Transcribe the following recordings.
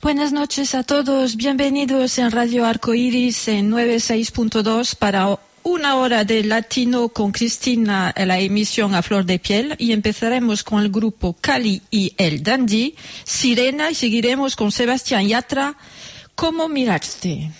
Buenas noches a todos, bienvenidos en Radio Arcoiris en 96.2 para una hora de latino con Cristina en la emisión A Flor de Piel, y empezaremos con el grupo Cali y el Dandy, Sirena, y seguiremos con Sebastián Yatra, ¿Cómo miraste?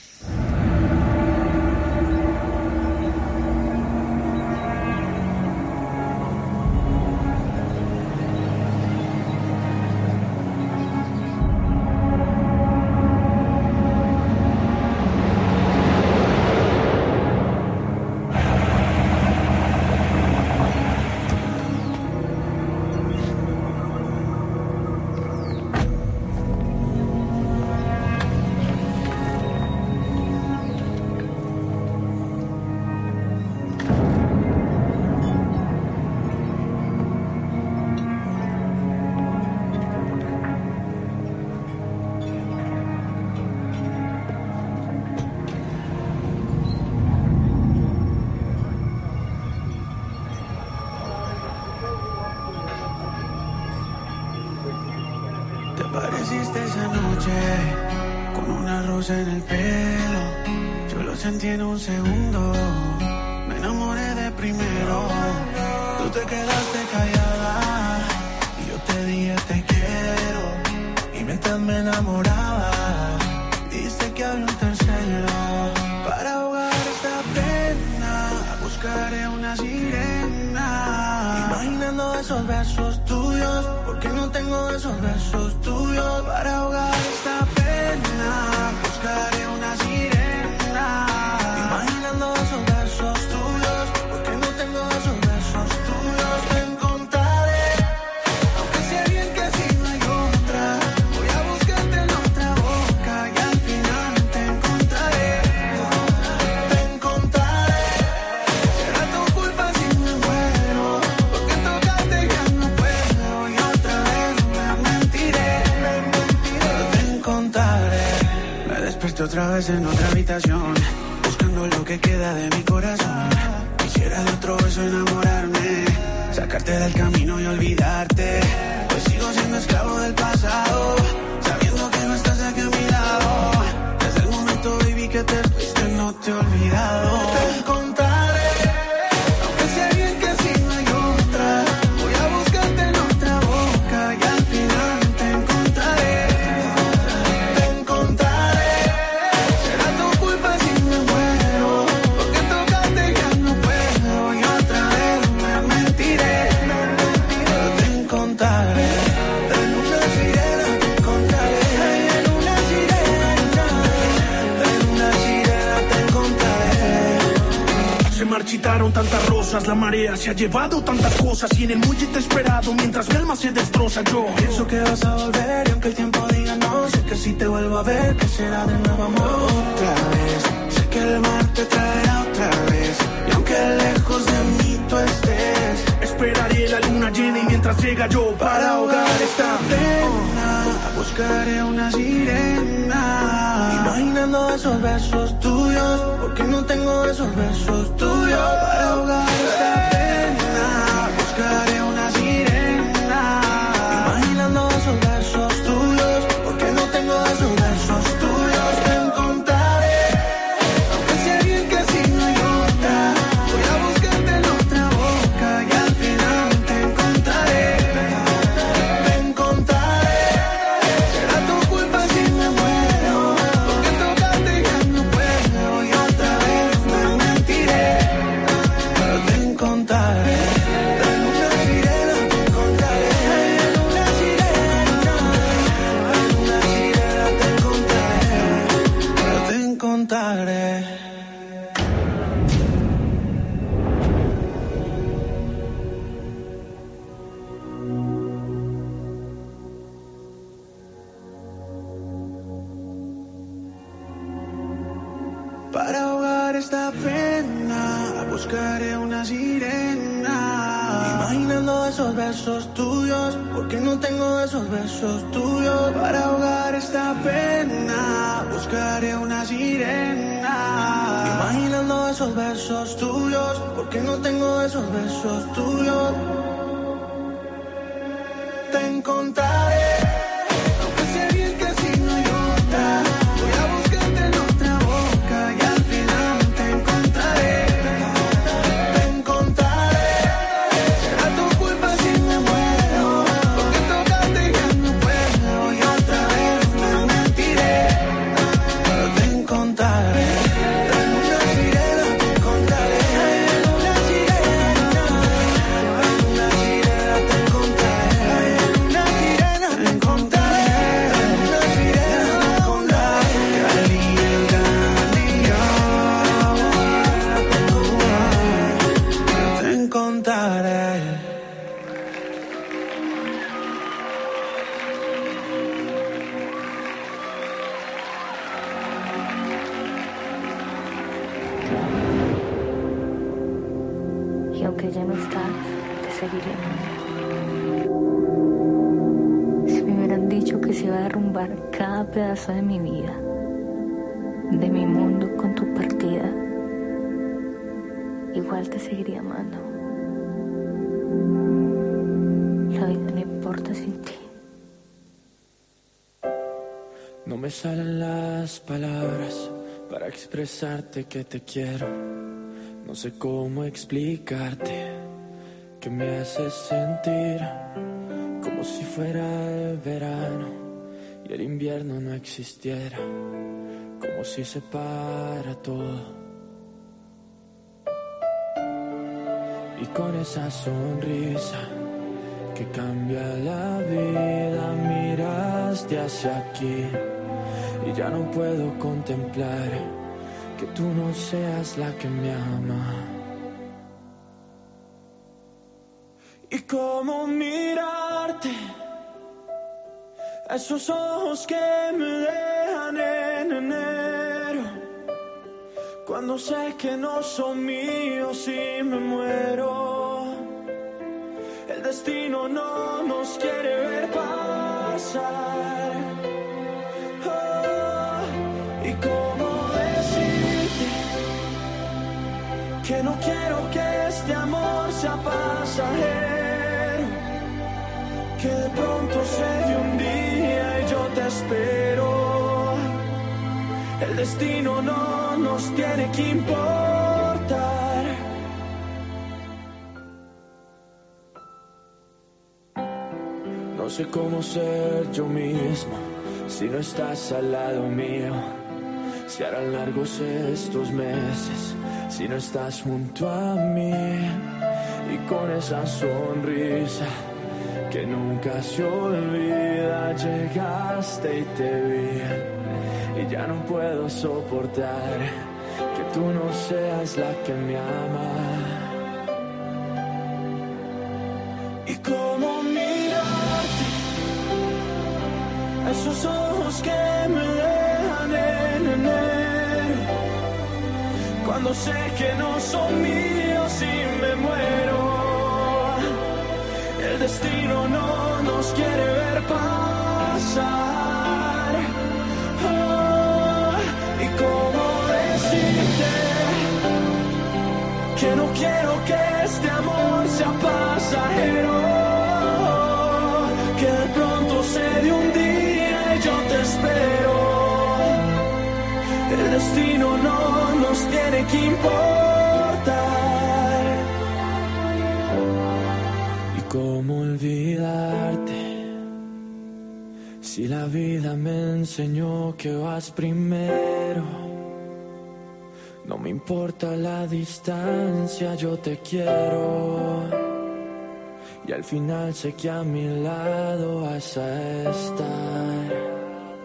Apareciste esa noche con una rosa en el pelo. Yo lo sentí en un segundo, me enamoré de primero. Tú te quedaste callada y yo te dije te quiero. Y mientras me enamoraba, dijiste que había un tercero. Para ahogar esta pena, buscaré una sirena. Imaginando esos besos tuyos, porque no tengo esos besos tuyos. Para ahogar esta pena, buscaré una sirena. Imaginando esos besos tuyos, porque no tengo esos besos tuyos. Te encontraré, aunque sé bien que así no hay otra. Voy a buscarte en otra boca y al final te encontraré. Te encontraré, será tu culpa si me muero, porque tocaste ya no puedo y otra vez me mentiré. Pero te encontraré. Me desperté otra vez en otra habitación, buscando lo que queda de mi corazón. Quisiera de otro beso enamorarme, sacarte del camino y olvidarte. Pues sigo siendo esclavo del pasado, sabiendo que no estás aquí a mi lado. Desde el momento, baby, que te fuiste no te he olvidado. Te encontraré, aunque sé bien que así no hay otra. Voy a buscarte en otra boca y al final te encontraré. Te encontraré, será tu culpa si me muero, porque tocaste ya no puedo y otra vez me mentiré. Pero te encontraré, en una sirena te encontraré. En una sirena, en una sirena te encontraré. Se marchitaron tantas rosas, la marea se ha llevado tantas cosas, y en el muelle te he esperado mientras mi alma se destroza. Yo Pienso que vas a volver y aunque el tiempo diga no, sé que si te vuelvo a ver, que será de nuevo amor. Otra vez, sé que el mar te traerá otra vez, y aunque lejos de mí tú estés, esperaré la luna llena y mientras llega yo para ahogar esta pena, buscaré una sirena. Imaginando esos besos tuyos, porque no tengo esos besos tuyos. Para ahogar esta pena, buscaré una sirena. Imaginando esos besos tuyos, porque no tengo esos besos tuyos. Te encontraré, aunque sé bien que así no hay otra. Voy a buscarte en otra boca y al final te encontraré. Te encontraré, será tu culpa si me muero, porque tocaste ya no puedo y otra vez me mentiré. Pero te encontraré, en una sirena te encontraré. En una sirena, en una sirena te encontraré. Pero te encontraré. Para ahogar esta pena, buscaré una sirena. Imaginando esos besos tuyos, porque no tengo esos besos tuyos. Para ahogar esta pena, buscaré una sirena. Imaginando esos besos tuyos, porque no tengo esos besos tuyos. Te encontraré, aunque sé bien que así no hay ya no estás, te seguiré amando. Si me hubieran dicho que se iba a derrumbar cada pedazo de mi vida, de mi mundo con tu partida, igual te seguiría amando. La vida no importa sin ti. No me salen las palabras para expresarte que te quiero. No sé cómo explicarte que me haces sentir como si fuera el verano y el invierno no existiera, como si se para todo. Y con esa sonrisa que cambia la vida, miraste hacia aquí y ya no puedo contemplar que tú no seas la que me ama. Y cómo mirarte a esos ojos que me dejan en enero, cuando sé que no son míos y me muero. El destino no nos quiere ver pasar. Oh, y cómo decirte que no quiero que este amor sea pasajero, que de pronto se dé un día y yo te espero. El destino no nos tiene que importar. No sé cómo ser yo mismo si no estás al lado mío. Se harán largos estos meses si no estás junto a mí. Y con esa sonrisa que nunca se olvida, llegaste y te vi. Y ya no puedo soportar que tú no seas la que me ama. Y cómo mirarte a esos ojos que me dejan en enero, cuando sé que no son míos y me muero. El destino no nos quiere ver pasar. Oh, y cómo decirte que no quiero que este amor sea pasajero, que de pronto se dé un día y yo te espero. El destino no nos tiene que importar. ¿Y cómo olvidarte si la vida me enseñó que vas primero? No me importa la distancia, yo te quiero. Y al final sé que a mi lado vas a estar.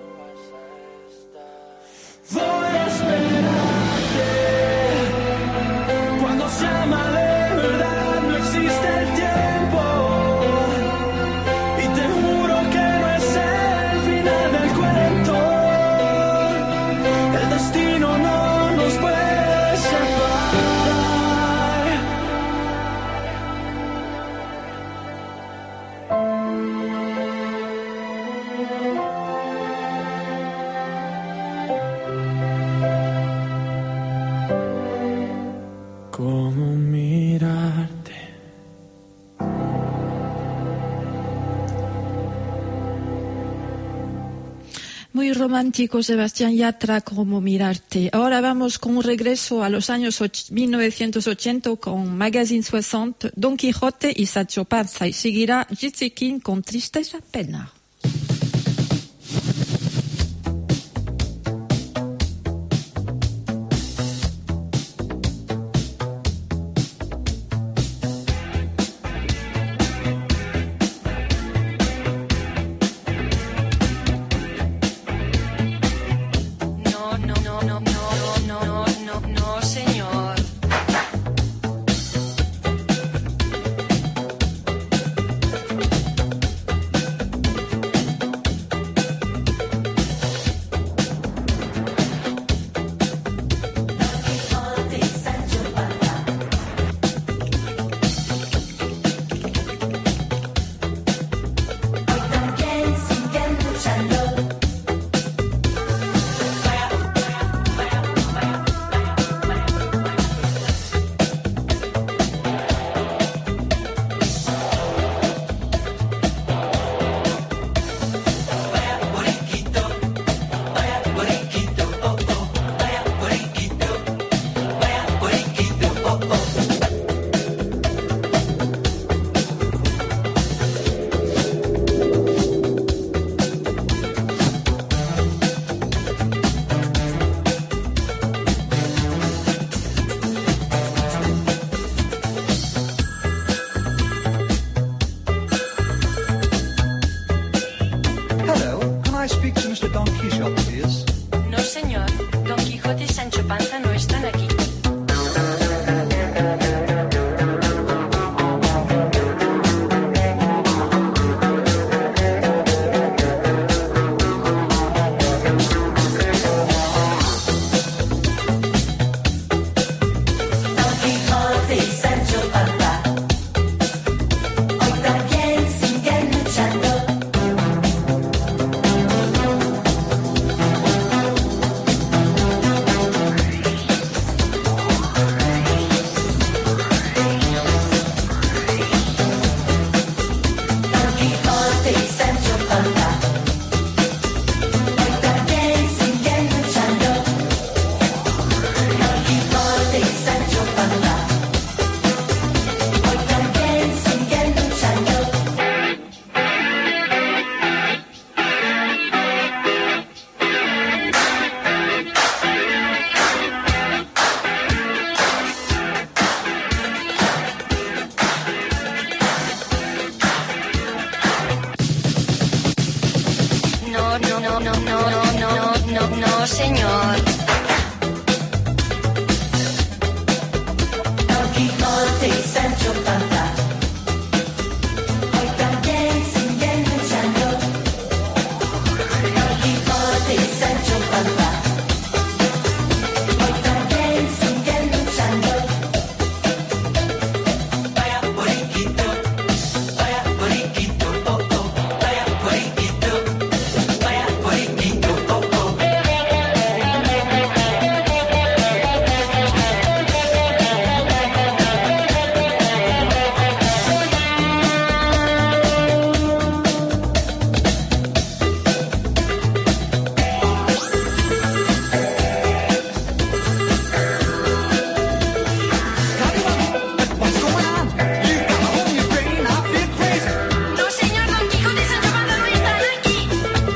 Voy a esperarte. Cuando se ama de verdad no existe el tiempo. Y te juro que no es el final del cuento. El destino no nos puede separar. ¿Cómo mirarte? Muy romántico, Sebastián Yatra, Cómo mirarte. Ahora vamos con un regreso a los años 1980 con Magazine 60, Don Quijote y Sancho Panza. Y seguirá Gypsy King con Tristeza Pena. No, señor. monkey shop, please? No, señor. Don Quijote y Sancho Panza no están aquí. No, señor. Don Quijote y Sancho Panza hoy también siguen luchando. Don Quijote y Sancho Panza hoy también siguen luchando. Vaya boriquito, oh, oh. Vaya boriquito, oh, oh. No, señor. Don Quijote y Sancho Panza no están aquí.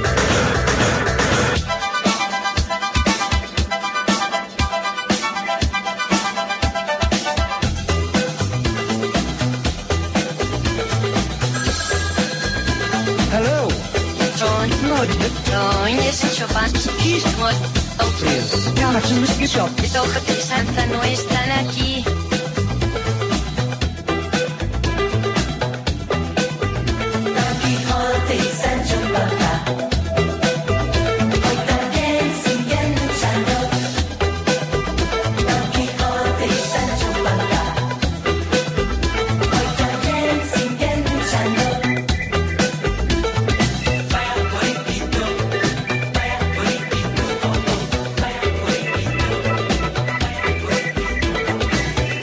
Hello. Don y Sancho Panza. Please. How much is whiskey shop? Don Quijote y Sanza no están aquí. Don Quijote y Sancho Panza hoy también siguen luchando. Don Quijote y Sancho Panza hoy también siguen luchando. Vaya boriquito, oh, oh. Vaya boriquito,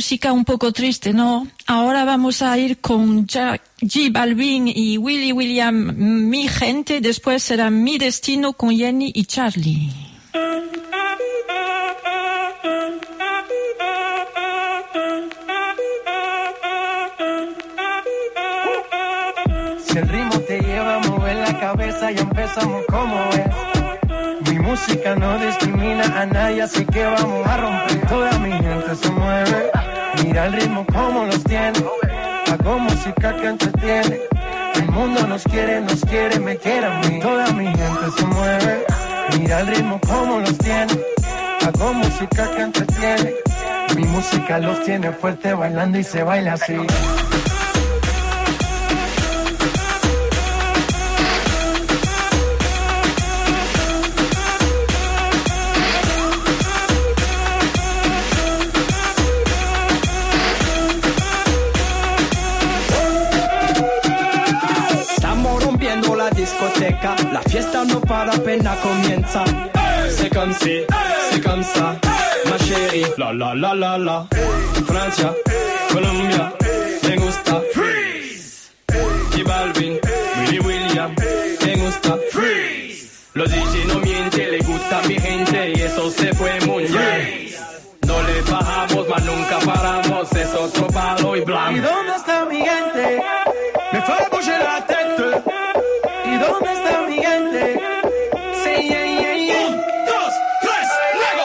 música un poco triste, ¿no? Ahora vamos a ir con J Balvin y Willy William, Mi Gente. Después será Mi Destino con Jenny y Charlie. Si el ritmo te lleva a mover la cabeza, ya empezamos como es. Mi música no discrimina a nadie, así que vamos a romper. Toda mi gente se mueve, mira el ritmo como los tiene. Hago música que entretiene. El mundo nos quiere, me quiere a mí. Toda mi gente se mueve, mira el ritmo como los tiene. Hago música que entretiene. Mi música los tiene fuerte bailando y se baila así. La fiesta no para, apenas comienza. C'est comme si, c'est comme ça, ma chérie. La la la la la. Francia, Colombia, me gusta. Freeze. J Balvin, Willy William, me gusta. Freeze. Los DJ no mienten, le gusta mi gente y eso se fue muy bien. No le bajamos, mas nunca paramos, es otro palo y blanco. ¿Y dónde está mi gente? Me fue a bouger la tête. ¿Y dónde está mi gente? Sí, yeah, yeah, yeah. 1, 2, 3, luego.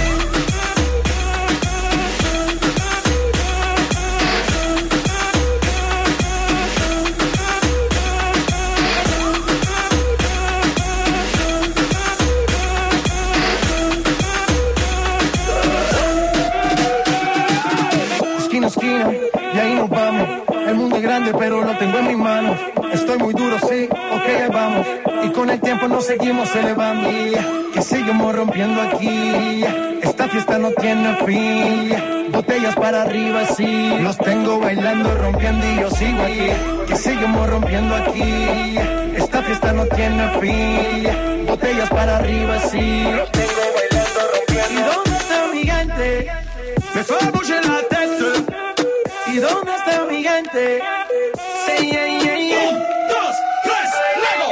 Esquina, esquina, y ahí nos vamos. El mundo es grande, pero lo tengo en mis manos. Estoy muy duro, sí, ok, ahí vamos. Y con el tiempo nos seguimos elevando. Que seguimos rompiendo aquí. Esta fiesta no tiene fin. Botellas para arriba, sí. Los tengo bailando, rompiendo y yo sigo aquí. Que seguimos rompiendo aquí. Esta fiesta no tiene fin. Botellas para arriba, sí. Los tengo bailando, rompiendo. ¿Y dónde está mi gente? Me fue a bouger la tête. ¿Y dónde está mi gente? Sí, yeah, yeah, yeah. 1, 2, 3, luego.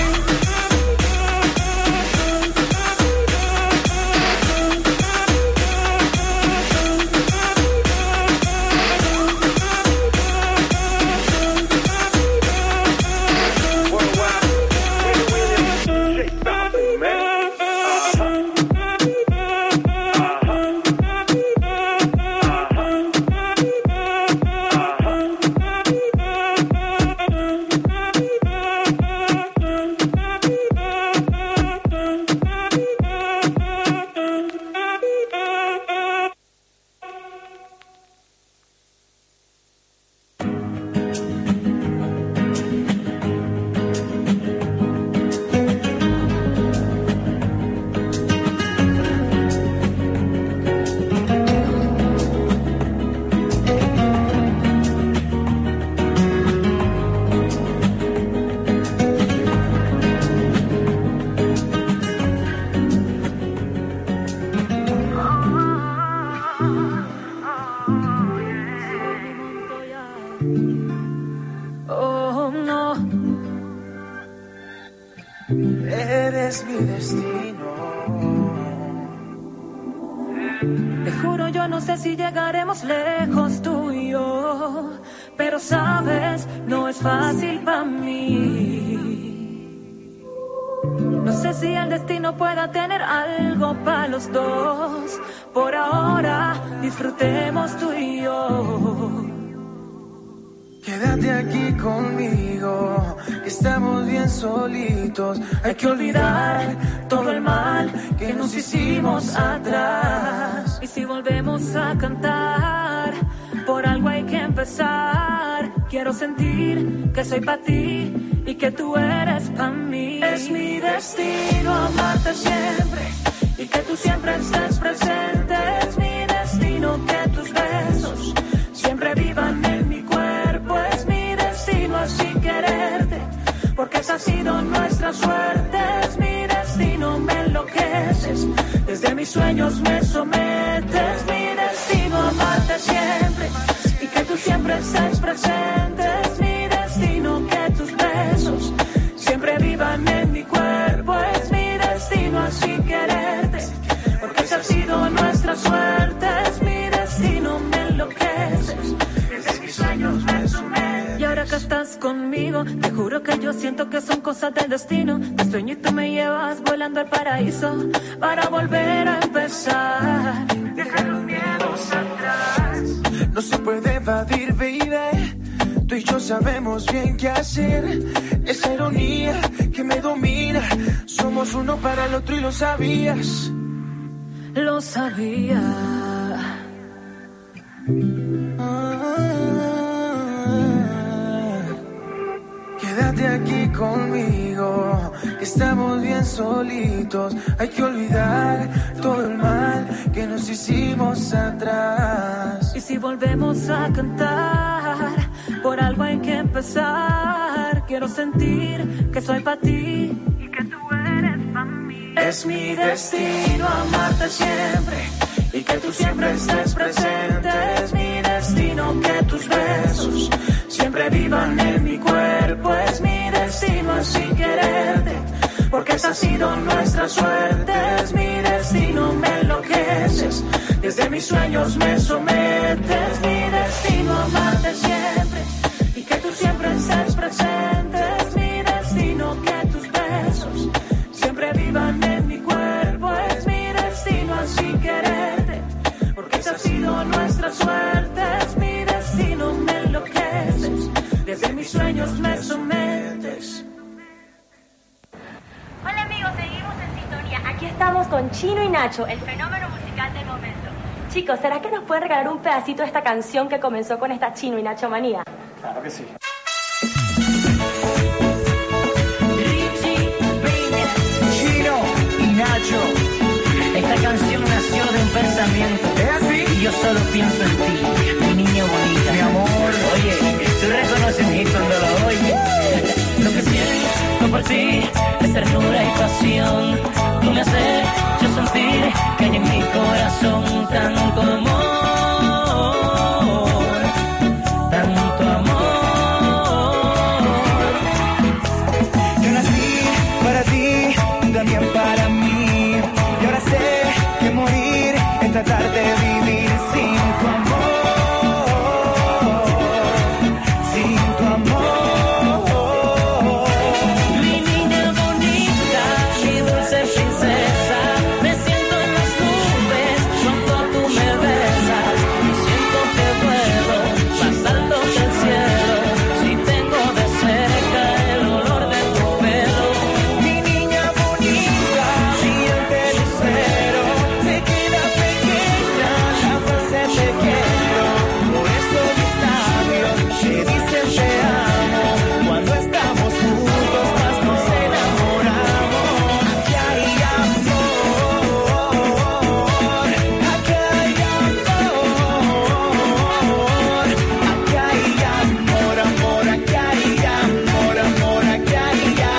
Oh, no. Eres mi destino. Te juro, yo no sé si llegaremos lejos tú y yo, pero sabes, no es fácil para mí. No sé si el destino pueda tener algo para los dos. Por ahora, disfrutemos tú y yo. Quédate aquí conmigo, que estamos bien solitos. Hay que olvidar todo el mal que nos hicimos atrás. Y si volvemos a cantar, por algo hay que empezar. Quiero sentir que soy para ti y que tú eres para mí. Es mi destino amarte siempre y que tú siempre estés presente. Es mi destino que tus besos siempre vivan en mi cuerpo. Es mi destino así quererte, porque esa ha sido nuestra suerte. Es mi destino, me enloqueces, desde mis sueños me sometes. Mi destino amarte siempre siempre estés presente. Es mi destino que tus besos siempre vivan en mi cuerpo. Es mi destino así quererte, porque esa ha sido nuestra suerte. Es mi destino, me enloqueces, desde mis sueños me sumerges. Y ahora que estás conmigo, te juro que yo siento que son cosas del destino. Te sueño y tú me llevas volando al paraíso para volver a empezar, dejar los miedos atrás. No se puede evadir, baby. Tú y yo sabemos bien qué hacer. Esa ironía que me domina. Somos uno para el otro y lo sabías. Lo sabía. Quédate aquí conmigo, que estamos bien solitos. Hay que olvidar todo el mal que nos hicimos atrás. Y si volvemos a cantar, por algo hay que empezar. Quiero sentir que soy para ti y que tú eres para mí. Es mi destino amarte siempre y que tú siempre estés presente. Es mi destino que tus besos siempre vivan en mi cuerpo. Es mi destino así quererte, porque esa ha sido nuestra suerte. Es mi destino, me enloqueces, desde mis sueños me sometes. Es mi destino amarte siempre y que tú siempre estés presente. Es mi destino que tus besos siempre vivan en mi cuerpo. Es mi destino así quererte, porque esa ha sido nuestra suerte. Es mi destino, me enloqueces, desde mis sueños me sometes. Hola amigos, seguimos en sintonía. Aquí estamos con Chino y Nacho, el fenómeno musical del momento. Chicos, ¿será que nos pueden regalar un pedacito de esta canción que comenzó con esta Chino y Nacho manía? Claro que sí. Chino y Nacho, esta canción nació de un pensamiento. ¿Es así? Y yo solo pienso en ti, mi niña bonita. Mi amor. Oye, tú reconoces un hit cuando lo oyes. Lo que siento por ti es ternura y pasión. Tú me haces yo sentir que hay en mi corazón tanto amor. Tanto amor. Yo nací para ti, tú también para mí. Y ahora sé que morir es tratar de vivir sin tu amor. Sin tu amor. Mi niña bonita, mi dulce princesa, me siento en las nubes cuando tú me besas. Y siento que puedo pasarlo del cielo si tengo de cerca el olor de tu pelo. Mi niña bonita, brillante lucero, te queda pequeña la frase te quiero. Por eso mis labios te dicen te amo. Cuando estamos juntos más nos enamoramos. Aquí hay amor, aquí hay amor, aquí hay amor, amor, aquí hay amor, amor, aquí hay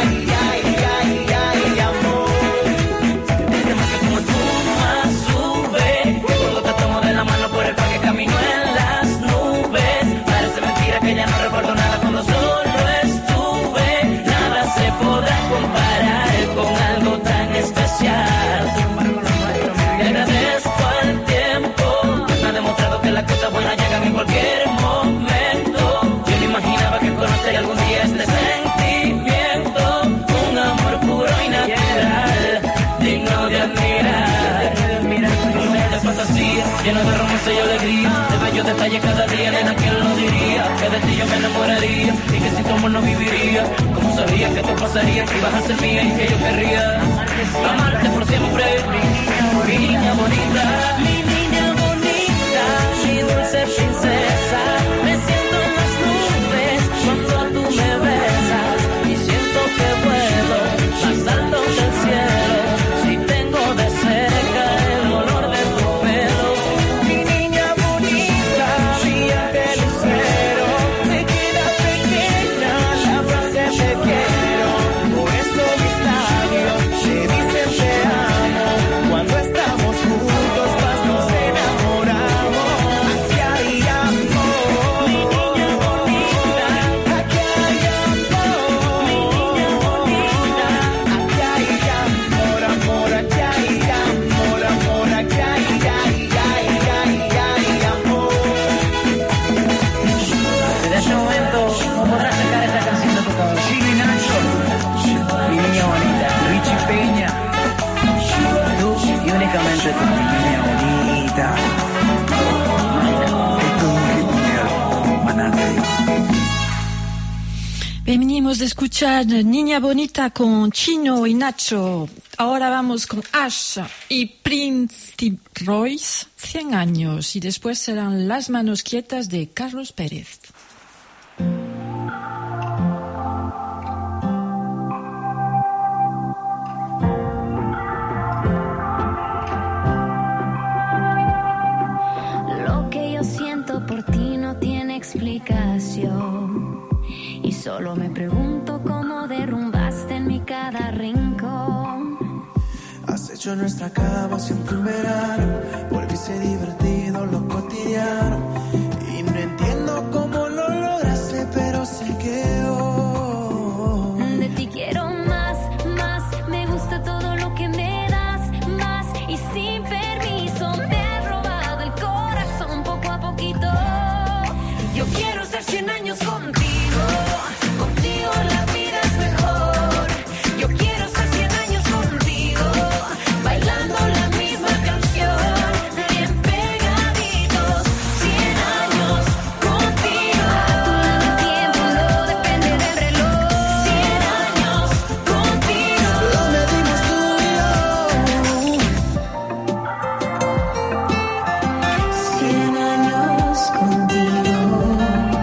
amor. Este mar que como espuma sube, cuando te tomo de la mano por el parque camino en las nubes. Parece mentira que ya no recuerdo nada cuando solo estuve. Nada se podrá comparar con algo tan especial. Te agradezco al tiempo, pues me ha demostrado que las cosas buenas llegan en cualquier momento. Yo no imaginaba que conocería algún día este sentimiento, un amor puro y natural, digno de admirar. De fantasía, lleno de romance y alegría, de bellos detalles cada día, nena, ¿quién lo diría? Que de ti yo me enamoraría y que sin tu amor no viviría. Como sabía que esto pasaría, que ibas a ser mía y que yo querría amarte por siempre. Mi niña bonita, mi niña bonita, mi dulce princesa, me siento en las nubes cuando tú me besas y siento que puedo pasarlo del cielo si tengo de cerca el olor de tu pelo. Mi niña bonita, brillante lucero, te queda pequeña la frase te quiero. Por eso mis labios te dicen te amo. Cuando estamos juntos más nos Venimos de escuchar Niña Bonita con Chino y Nacho. Ahora vamos con Ash y Prince Royce, 100 años. Y después serán Las manos quietas de Carlos Pérez. Lo que yo siento por ti no tiene explicación. Y solo me pregunto cómo derrumbaste en mi cada rincón. Has hecho nuestra cama siempre un verano. Volviste divertido lo cotidiano. Y no entiendo cómo lo lograste, pero sé que hoy de ti quiero más, más. Me gusta todo lo que me das, más. Y sin permiso me has robado el corazón poco a poquito. Yo quiero estar 100 años contigo. Contigo la vida es mejor. Yo quiero estar 100 años contigo, bailando la misma canción, bien pegaditos. 100 años contigo. Tu tiempo no depende del reloj. 100 años contigo. lo medimos tú y yo. 100 años contigo.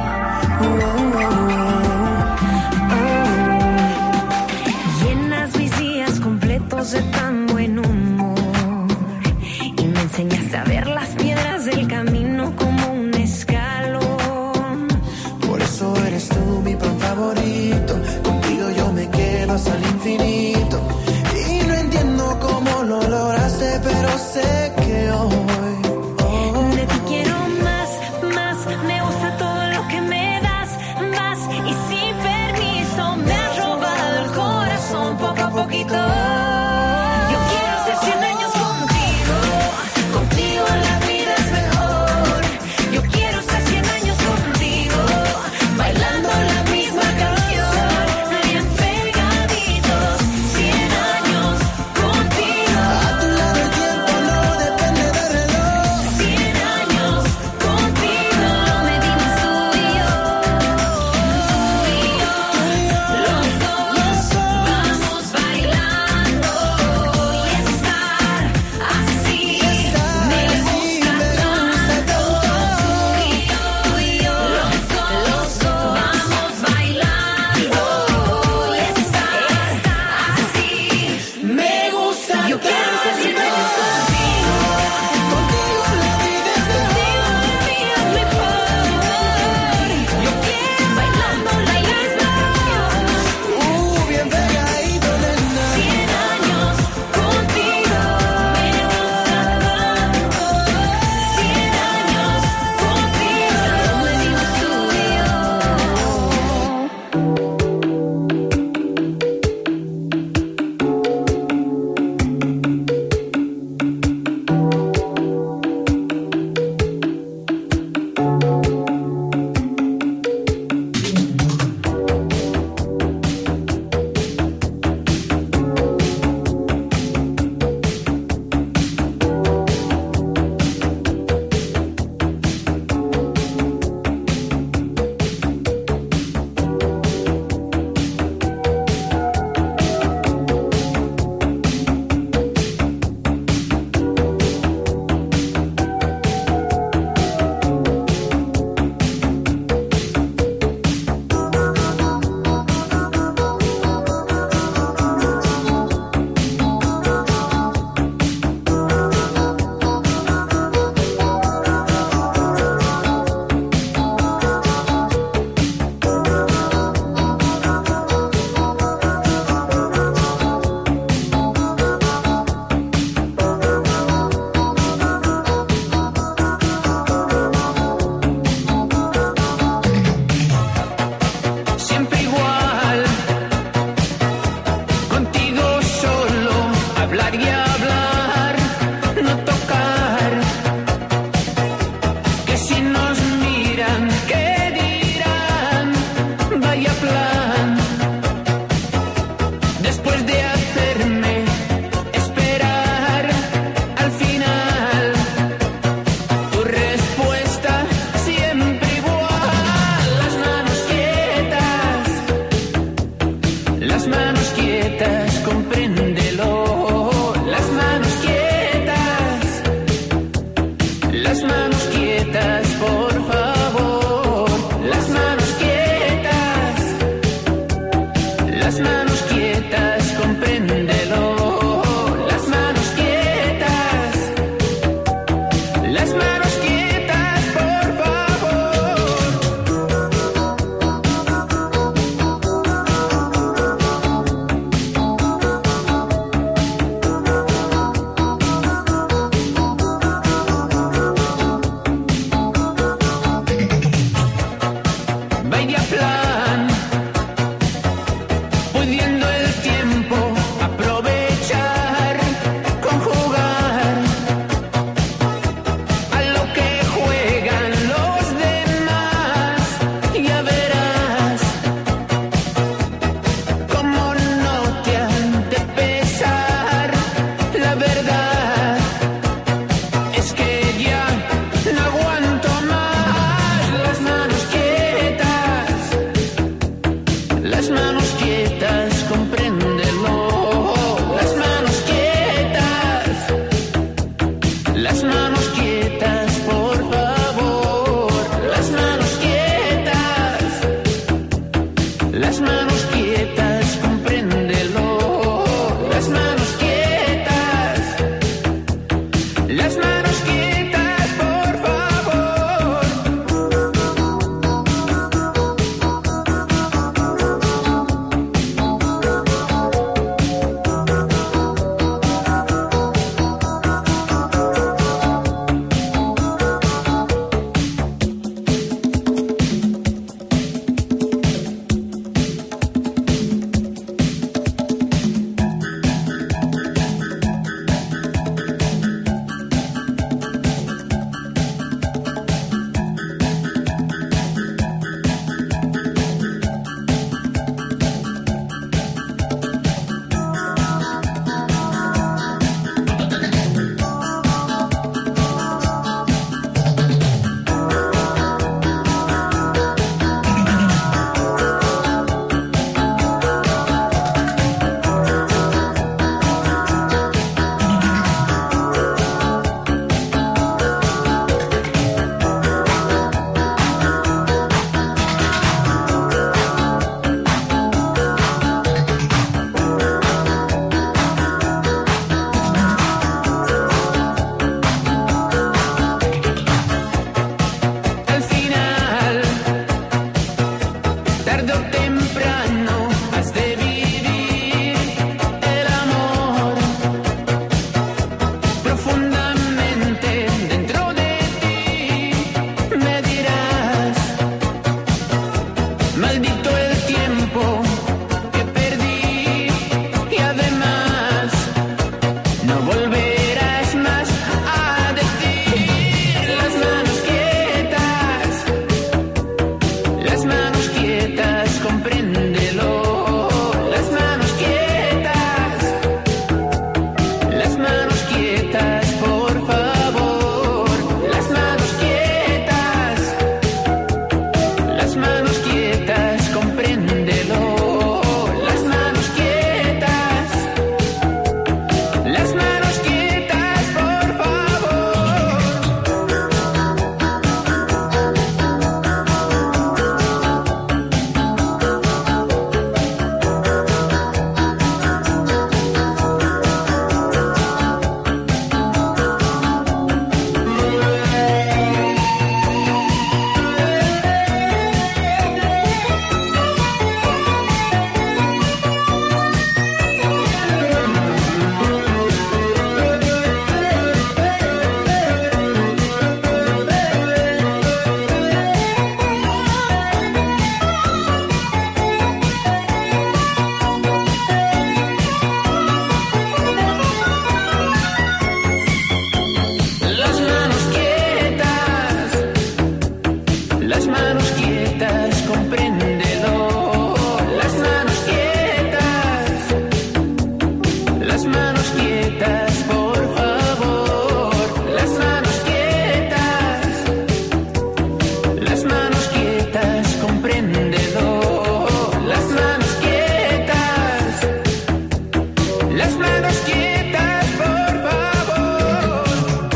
manos quietas, compréndelo. Las manos quietas, las manos quietas, por favor. Las manos quietas, las manos quietas, compréndelo. Las manos quietas, las manos quietas, por favor.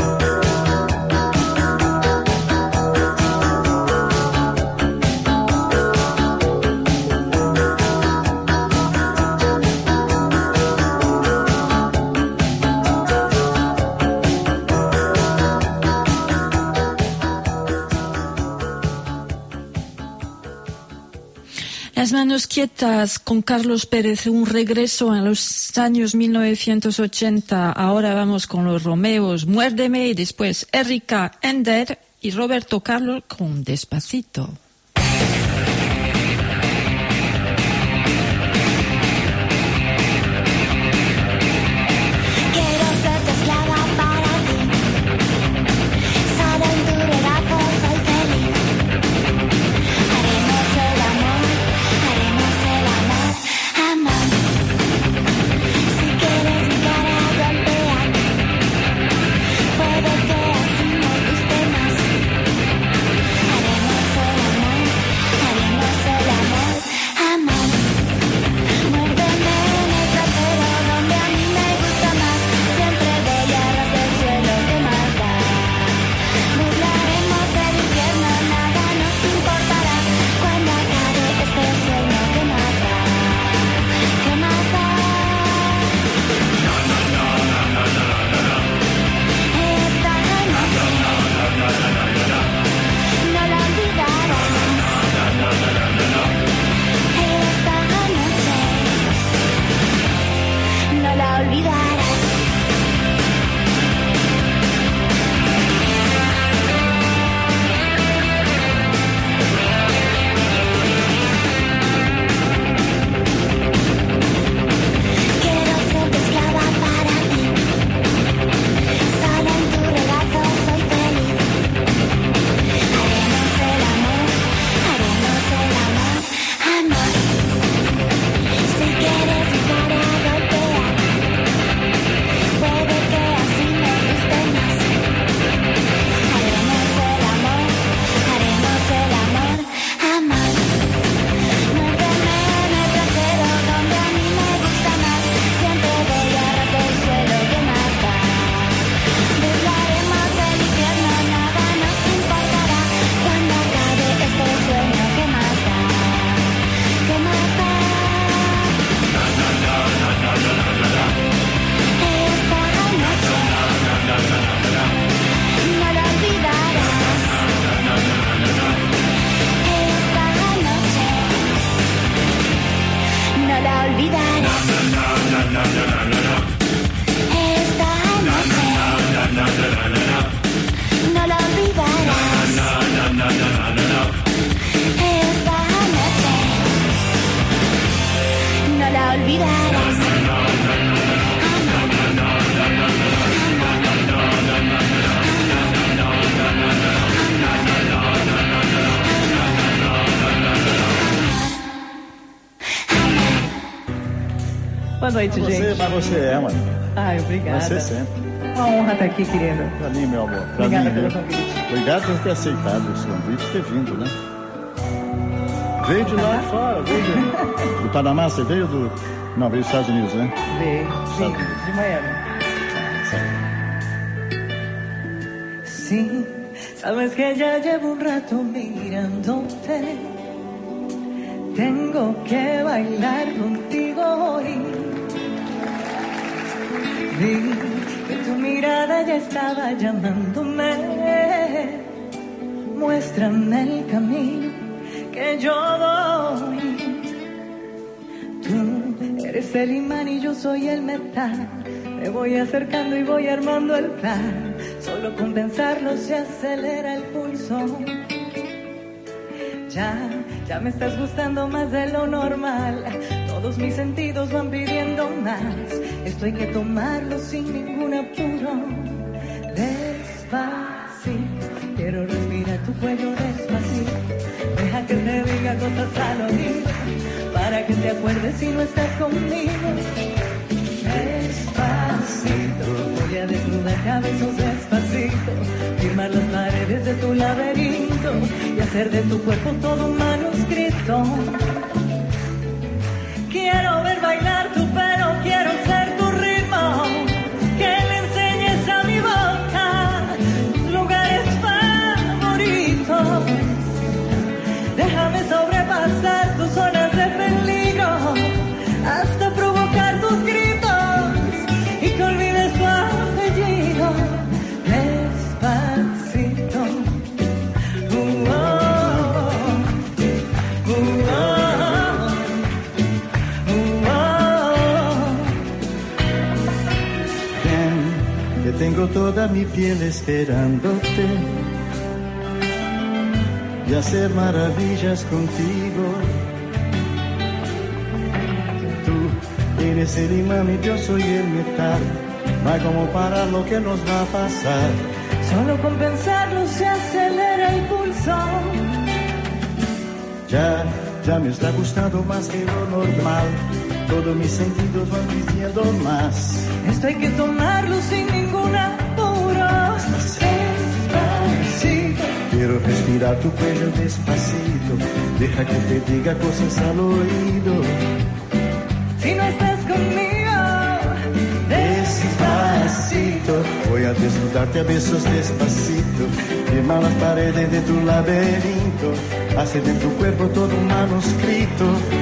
Las manos quietas con Carlos Pérez, un regreso en los años 1980. Ahora vamos con los Romeos, Muérdeme, y después Erika Ender y Roberto Carlos con Despacito. Quiero ser tu esclava para ti. Solo en tu regazo soy feliz. Haremos el amor, amor. Si quieres mi cara golpear, puede que así me guste más. Haremos el amor, amor. Muérdeme en el trasero donde a mí me gusta más. Siempre voy a ras del suelo, ¿qué más da? Burlaremos del infierno, nada nos importará. Cuando acabe este sueño, ¿qué más da? ¿Qué más da? Esta noche no la olvidarás. Esta noche no la olvidarás. Quiero ser tu esclava para ti. Solo en tu regazo soy feliz. Haremos el amor, amor. Si quieres mi cara golpear, puede que así me guste más. Haremos el amor, amor. Muérdeme en el trasero donde a mí me gusta más. Siempre voy a ras del suelo, ¿qué más da? Burlaremos del infierno, nada nos importará. Cuando acabe este sueño, ¿qué más da? ¿Qué más da? Esta noche no la olvidarás. Esta noche no la olvidarás. Esta noche no la olvidarás. Esta noche no la olvidarás. Boa noite, gente. Mas você é, mano. Ai, obrigada. Você sempre. Uma honra estar aqui, querida. Pra mim, meu amor. Pra Obrigada mim, pelo viu? convite. Obrigado por ter aceitado esse convite e ter vindo, né? Veio de lá de fora, veio do Panamá, você veio do... Não, veio dos Estados Unidos, né? Veio, Estados Unidos. de Miami. Sí, sabes que ya llevo un rato mirándote. Tengo que bailar contigo hoy. Vi que tu mirada ya estaba llamándome. Muéstrame el camino que yo voy. Tú eres el imán y yo soy el metal. Me voy acercando y voy armando el plan. Solo con pensarlo se acelera el pulso. Ya me estás gustando más de lo normal. Todos mis sentidos van pidiendo más. Esto hay que tomarlo sin ningún apuro. Despacito, quiero respirar tu cuello despacito. cosas al oído, para que te acuerdes si no estás conmigo. Despacito, voy a desnudar cabezos despacito, firmar las paredes de tu laberinto y hacer de tu cuerpo todo un manuscrito. Quiero ver bailar tu pelo, quiero ser tu ritmo, que le enseñes a mi boca tus lugares favoritos. Déjame sobrepasar tus zonas de peligro, hasta provocar tus gritos y que olvides tu apellido. Despacito. Ven, que tengo toda mi piel esperándote y hacer maravillas contigo. Tú eres el imán y yo soy el metal. No hay como parar lo que nos va a pasar. Solo con pensarlo se acelera el pulso. Ya me está gustando más que lo normal. Todos mis sentidos van diciendo más. Esto hay que tomarlo sin ningún apuro. Despacito. Quiero respirar tu cuello despacito. Deja que te diga cosas al oído. Si no estás conmigo, despacito. Voy a desnudarte a besos despacito. Firmar las paredes de tu laberinto. Hacer de tu cuerpo todo un manuscrito.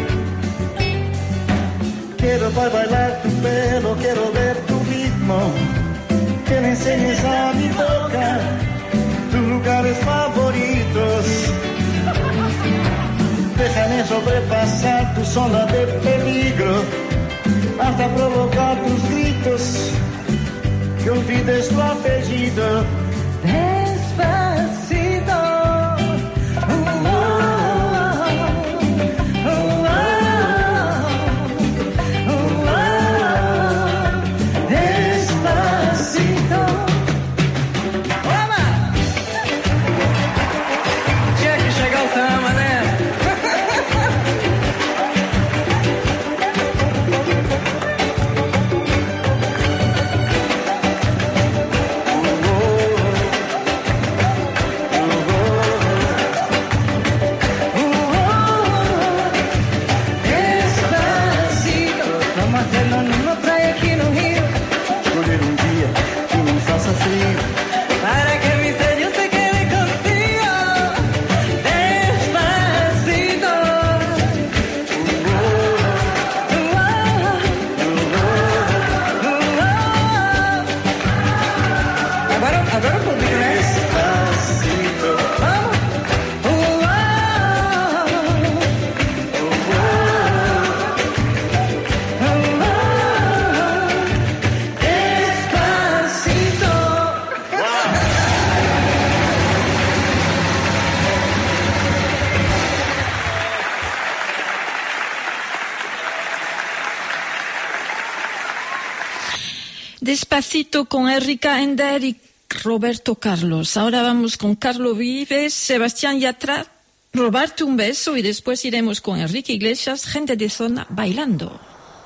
Quiero bailar tu pelo, quiero ver tu ritmo. Que me enseñes a mi boca tus lugares favoritos. Déjame sobrepasar tu zona de peligro, hasta provocar tus gritos, que olvides tu apellido. Despacito. Para que mi sello se quede contigo. Despacito. Agora um pouquinho, né? Despacito. Vamos. Despacito con Erika Ender y Roberto Carlos. Ahora vamos con Carlos Vives, Sebastián Yatra, Robarte un beso, y después iremos con Enrique Iglesias, Gente de Zona, Bailando.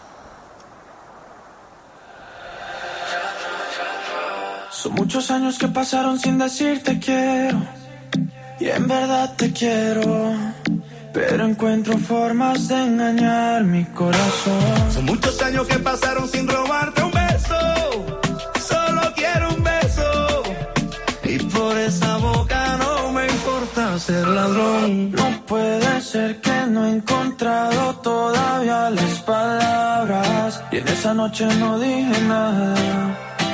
Son muchos años que pasaron sin decirte quiero, y en verdad te quiero, pero encuentro formas de engañar mi corazón. Son muchos años que pasaron sin robarte un beso, solo quiero un beso, Y por esa boca no me importa ser ladrón. No puede ser que no he encontrado todavía las palabras, y en esa noche no dije nada.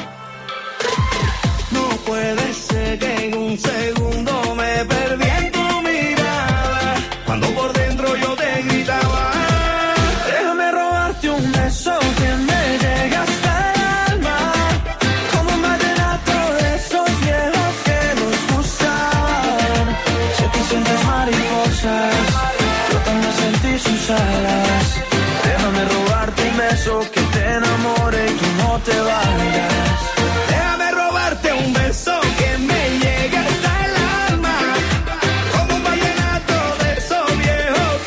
no puede ser que en un segundo me perdí en tu mirada, cuando por dentro yo te gritaba. Déjame robarte un beso que me llegue hasta el alma, como un vallenato de esos viejos que nos gustaban. Si tú sientes mariposas, yo también sentí sus alas. Déjame robarte un beso que te enamore y tú no te vayas. Déjame robarte un beso que me llegue hasta el alma, como un vallenato de esos viejos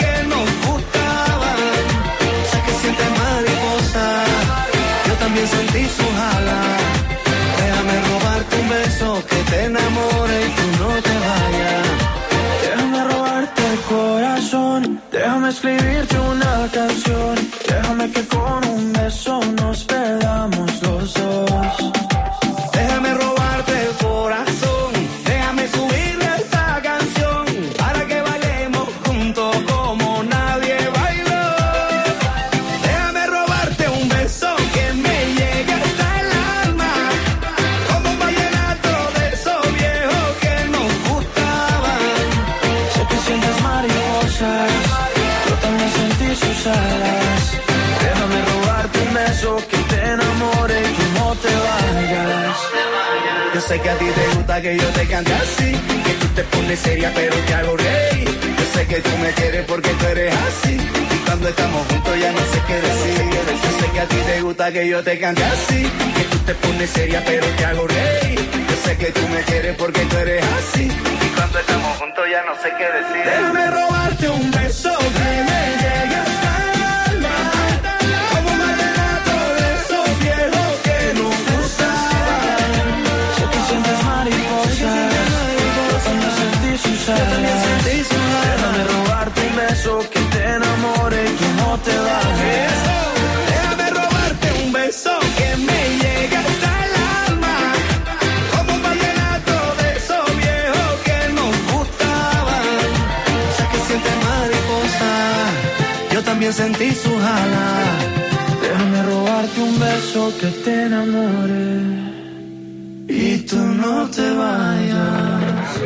corazón. Déjame escribirte una canción. Déjame que con un beso nos perdamos los dos. Déjame robarte el corazón. Déjame subirle esta canción para que bailemos juntos como nadie bailó. Déjame robarte un beso que me llegue hasta el alma, como un vallenato de esos viejos que nos gustaban. Sé que sientes mariposas, yo también sentí sus alas. Déjame robarte un beso que te enamore y tú no te vayas. Yo sé que a ti te gusta que yo te cante así, que tú te pones seria pero te hago reír. Yo sé que tú me quieres porque tú eres así, y cuando estamos juntos ya no sé qué decir. Yo sé que a ti te gusta que yo te cante así, que tú te pones seria pero te hago reír. Yo sé que tú me quieres porque tú eres así, y cuando estamos juntos ya no sé qué decir. Déjame robarte un beso que me llegue hasta el alma, como un vallenato de esos viejos que nos gustaban. Sé que sientes mariposas, yo también sentí sus alas. Déjame robarte un beso que te enamore y tú no te vayas. Déjame robarte un beso que me llegue hasta el alma, como un vallenato de esos viejos que nos gustaban. Sé que sientes mariposa, yo también sentí sus alas. Déjame robarte un beso que te enamore y tú no te vayas.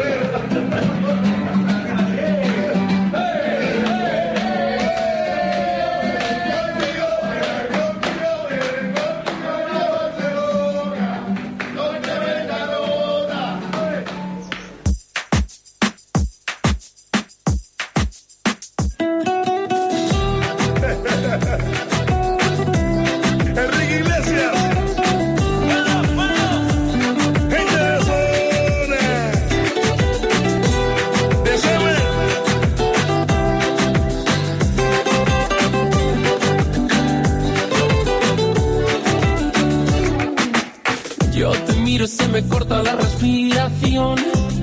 Enrique Iglesias. Gente de zona. De Summer. Yo te miro y se me corta la respiración.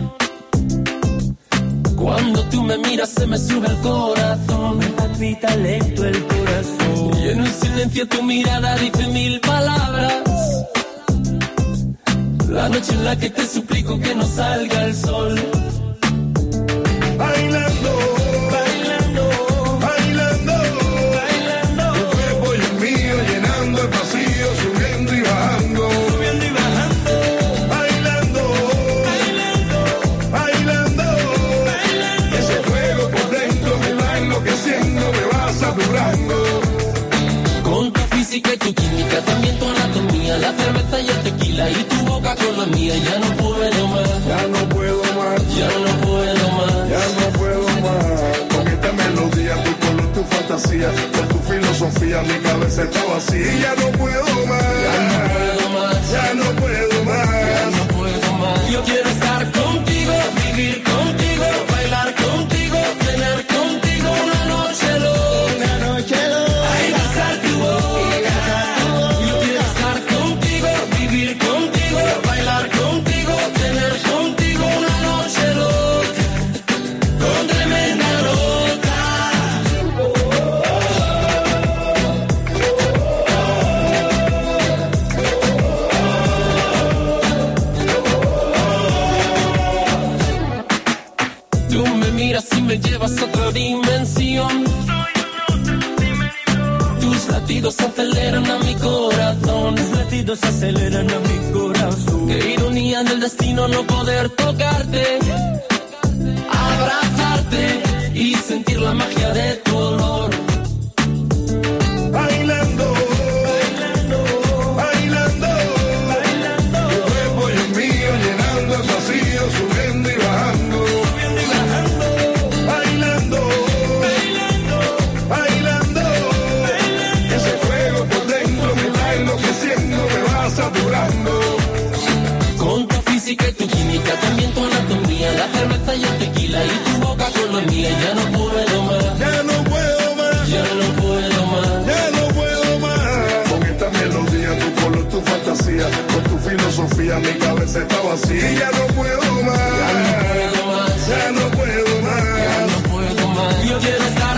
Cuando tú me miras se me sube el corazón. Me palpita lento el corazón. Y en un silencio tu mirada dice 1000 palabras. La noche en la que te suplico que no salga el sol. Bailando, bailando, bailando, bailando. Tu cuerpo y el mío llenando el vacío, subiendo y bajando, subiendo y bajando. Bailando, bailando, bailando, bailando. Ese fuego por dentro me va enloqueciendo, me va saturando. Con tu física y tu química, también tu anatomía, la cerveza y el tequila y tu boca con la mía. Ya no puedo más, ya no puedo más, ya no puedo más, ya no puedo más. Con esta melodía, tu color, tu fantasía, con tu filosofía, mi cabeza está vacía. Ya no puedo más, ya no puedo más, ya no puedo más, ya no puedo más. Yo quiero estar contigo, vivir contigo, bailar contigo, tener contigo una noche loca, una noche loca. Ay, besar tu boca. Yo quiero estar contigo, vivir contigo, bailar contigo, tener contigo una noche loca, con tremenda nota. Tú me miras y me llevas a otra dimensión. Tus latidos aceleran a mi corazón. Tus latidos aceleran a mi corazón. Qué ironía del destino no poder tocarte, abrazarte y sentir la magia de tu olor. bailando, bailando, bailando, bailando. Tu cuerpo y el mío llenando el vacío, subiendo y bajando, subiendo y bajando. Bailando, bailando, bailando, bailando. Ese fuego por dentro me va enloqueciendo, me va saturando. Con tu física y tu química, también tu anatomía, la cerveza y el tequila y tu boca con la mía. Ya no puedo más, Ya no puedo más, ya no puedo más, ya no puedo más. Con esta melodía, tu color, tu fantasía, con tu filosofía, mi cabeza está vacía. Y ya no puedo más, ya no puedo más, ya no puedo más, ya no puedo más. Yo quiero estar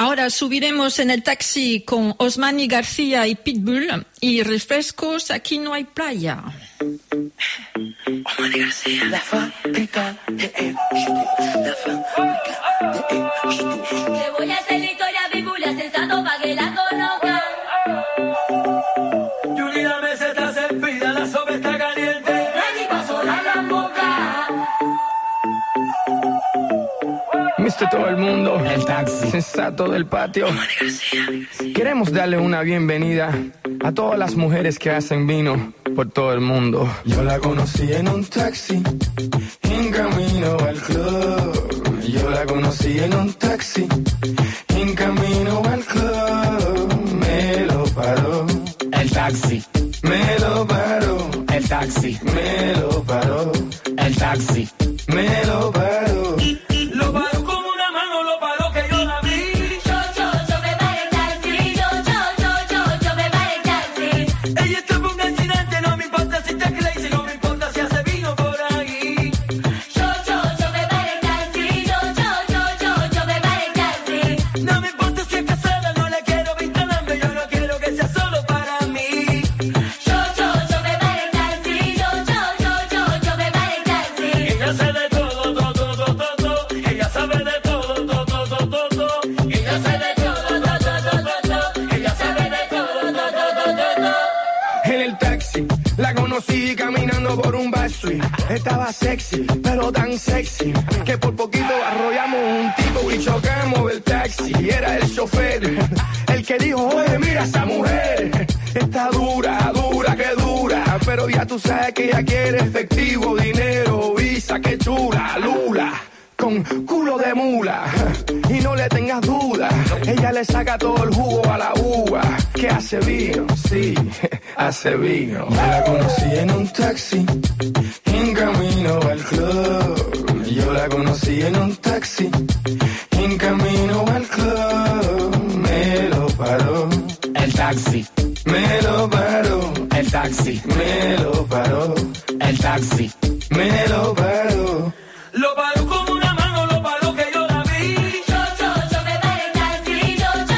Ahora subiremos en el taxi con Osmani García y Pitbull y refrescos, aquí no hay playa. Osmani García, la fábrica de la fábrica de Te voy a hacer la historia biblia sensato pa' que la conozcan. Yuri, la mesa está servida, la sopa está caliente. Ready pa' sonar la boca. Mister todo el mundo, el taxi sensato del patio. Queremos darle una bienvenida a todas las mujeres que hacen vino por todo el mundo. Yo la conocí en un taxi, en camino al club. Yo la conocí en un taxi, en camino al club. Me lo paró el taxi, me lo paró el taxi, me lo paró el taxi, me lo paró. Lo paró con una mano, lo paró que yo la vi. Yo me paré el taxi. Yo me paré el taxi. Ella está por un accidente, no me importa si está crazy, no me importa si hace vino por ahí. Yo me paré el taxi. Yo me paré el taxi. No me importa si es casada, no la quiero vinculando, yo no quiero que sea solo para mí. Yo me paré el taxi. Yo me paré el taxi. Ella sabe de todo, todo. Ella sabe de todo, todo. Ella sabe de todo, todo. Ella sabe de todo. En el taxi la conocí caminando por un backstreet. Estaba sexy, pero tan sexy que por poquito arrollamos un tipo y chocamos el taxi. Era el chofer el que dijo, oye, mira esa mujer, está dura, que dura. Pero ya tú sabes que ella quiere efectivo, dinero, visa, que chula, lula, con culo de mula. Y no le tengas duda, ella le saca todo el jugo a la uva. Que hace vino, sí, hace vino. Yo la conocí en un taxi, en camino al club. Yo la conocí en un taxi, en camino al club. Me lo paró el taxi, me lo paró el taxi, me lo paró el taxi, me lo paró. Lo paró con una mano, lo paró que yo la vi. Yo me paré el taxi.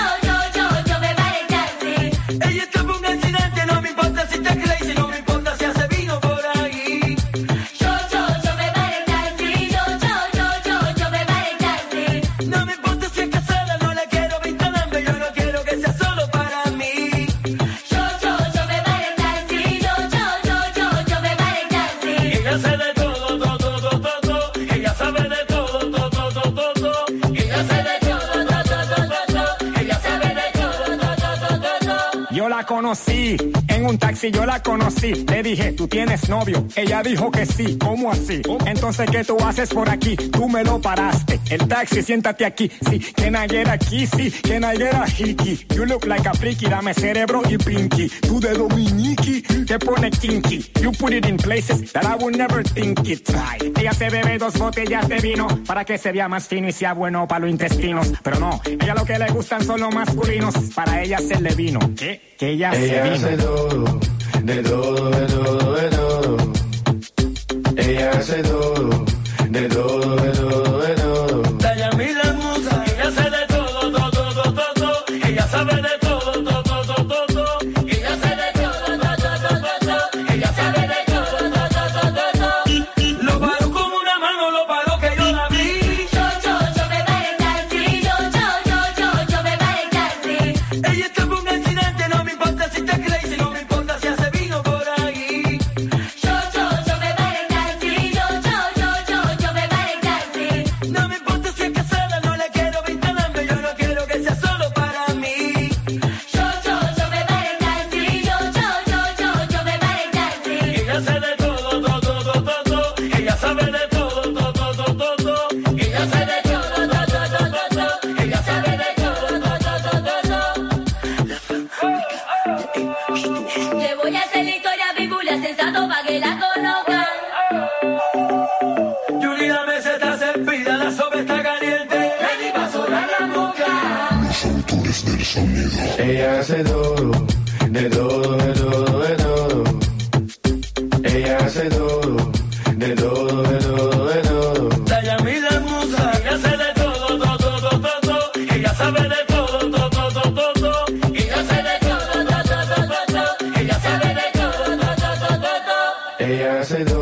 Yo me paré el taxi. Ella está por un accidente, no me importa si está crazy, no me importa si hace vino por ahí. Yo me paré el taxi. Yo me paré el taxi. No me importa si es casada, no la quiero vinculando, yo no quiero que sea solo para mí. Yo me paré el taxi. Yo me paré el taxi. Ella sabe de todo, todo. Ella sabe de todo, todo. Ella sabe de todo, todo. Ella sabe de todo. Yo la conocí en un taxi, yo la conocí. Le dije, ¿tú tienes novio? Ella dijo que sí. ¿Cómo así? Entonces, ¿qué tú haces por aquí? Tú me lo paraste. El taxi, siéntate aquí. Sí, can I get a kissy? Can I get a hickey? You look like a freaky, dame cerebro y pinky. Tú de Dominiki, te pone kinky. You put it in places that I would never think it. Try. Ella se bebe 2 botellas de vino para que se vea más fino y sea bueno para los intestinos. Pero no, ella lo que le gustan son los masculinos. Para ella hacerle vino. ¿Qué? Que ella se Ella hace vino. todo, de todo, de todo, de todo. Ella hace todo, de todo, de todo, de todo. Dayamila Musa, ella sabe de todo, todo. Ella sabe de todo, todo. Ella sabe de todo, Ella sabe de todo. Lo paró con una mano, lo paró que yo la vi. Yo me paré el taxi. Yo me paré el taxi. Ella está por un accidente, no me importa si está crazy, no me importa si hace vino por ahí. Yo me paré el taxi. Yo me paré el taxi. No me importa si es casada, no la quiero vinculando, yo no quiero que sea solo para mí. Yo me paré el taxi. Yo me paré el taxi. Ella sabe de todo, todo. Ella sabe de todo, todo. Ella sabe de todo, todo. Ella sabe de todo. Te voy a hacer la historia biblia sensato pa' que la conozcan. Yuri, la mesa está servida, la sopa está caliente. Ready pa' sonar la boca. Los autores del sonido. Ella hace todo, de todo, de todo, de todo. Ella hace todo, de todo, de todo, de todo. Dayamila Musa, ella sabe de todo, todo. Ella sabe de todo.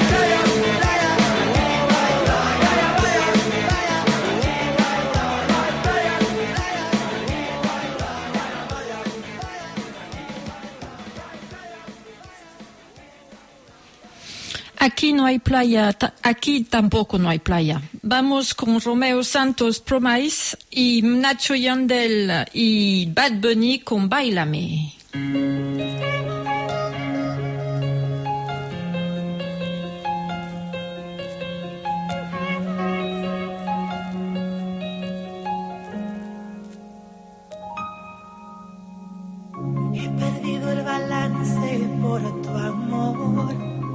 Aquí no hay playa, aquí tampoco no hay playa. Vamos con Romeo Santos, Promise, y Nacho Yandel y Bad Bunny con Báilame. He perdido el balance por tu amor.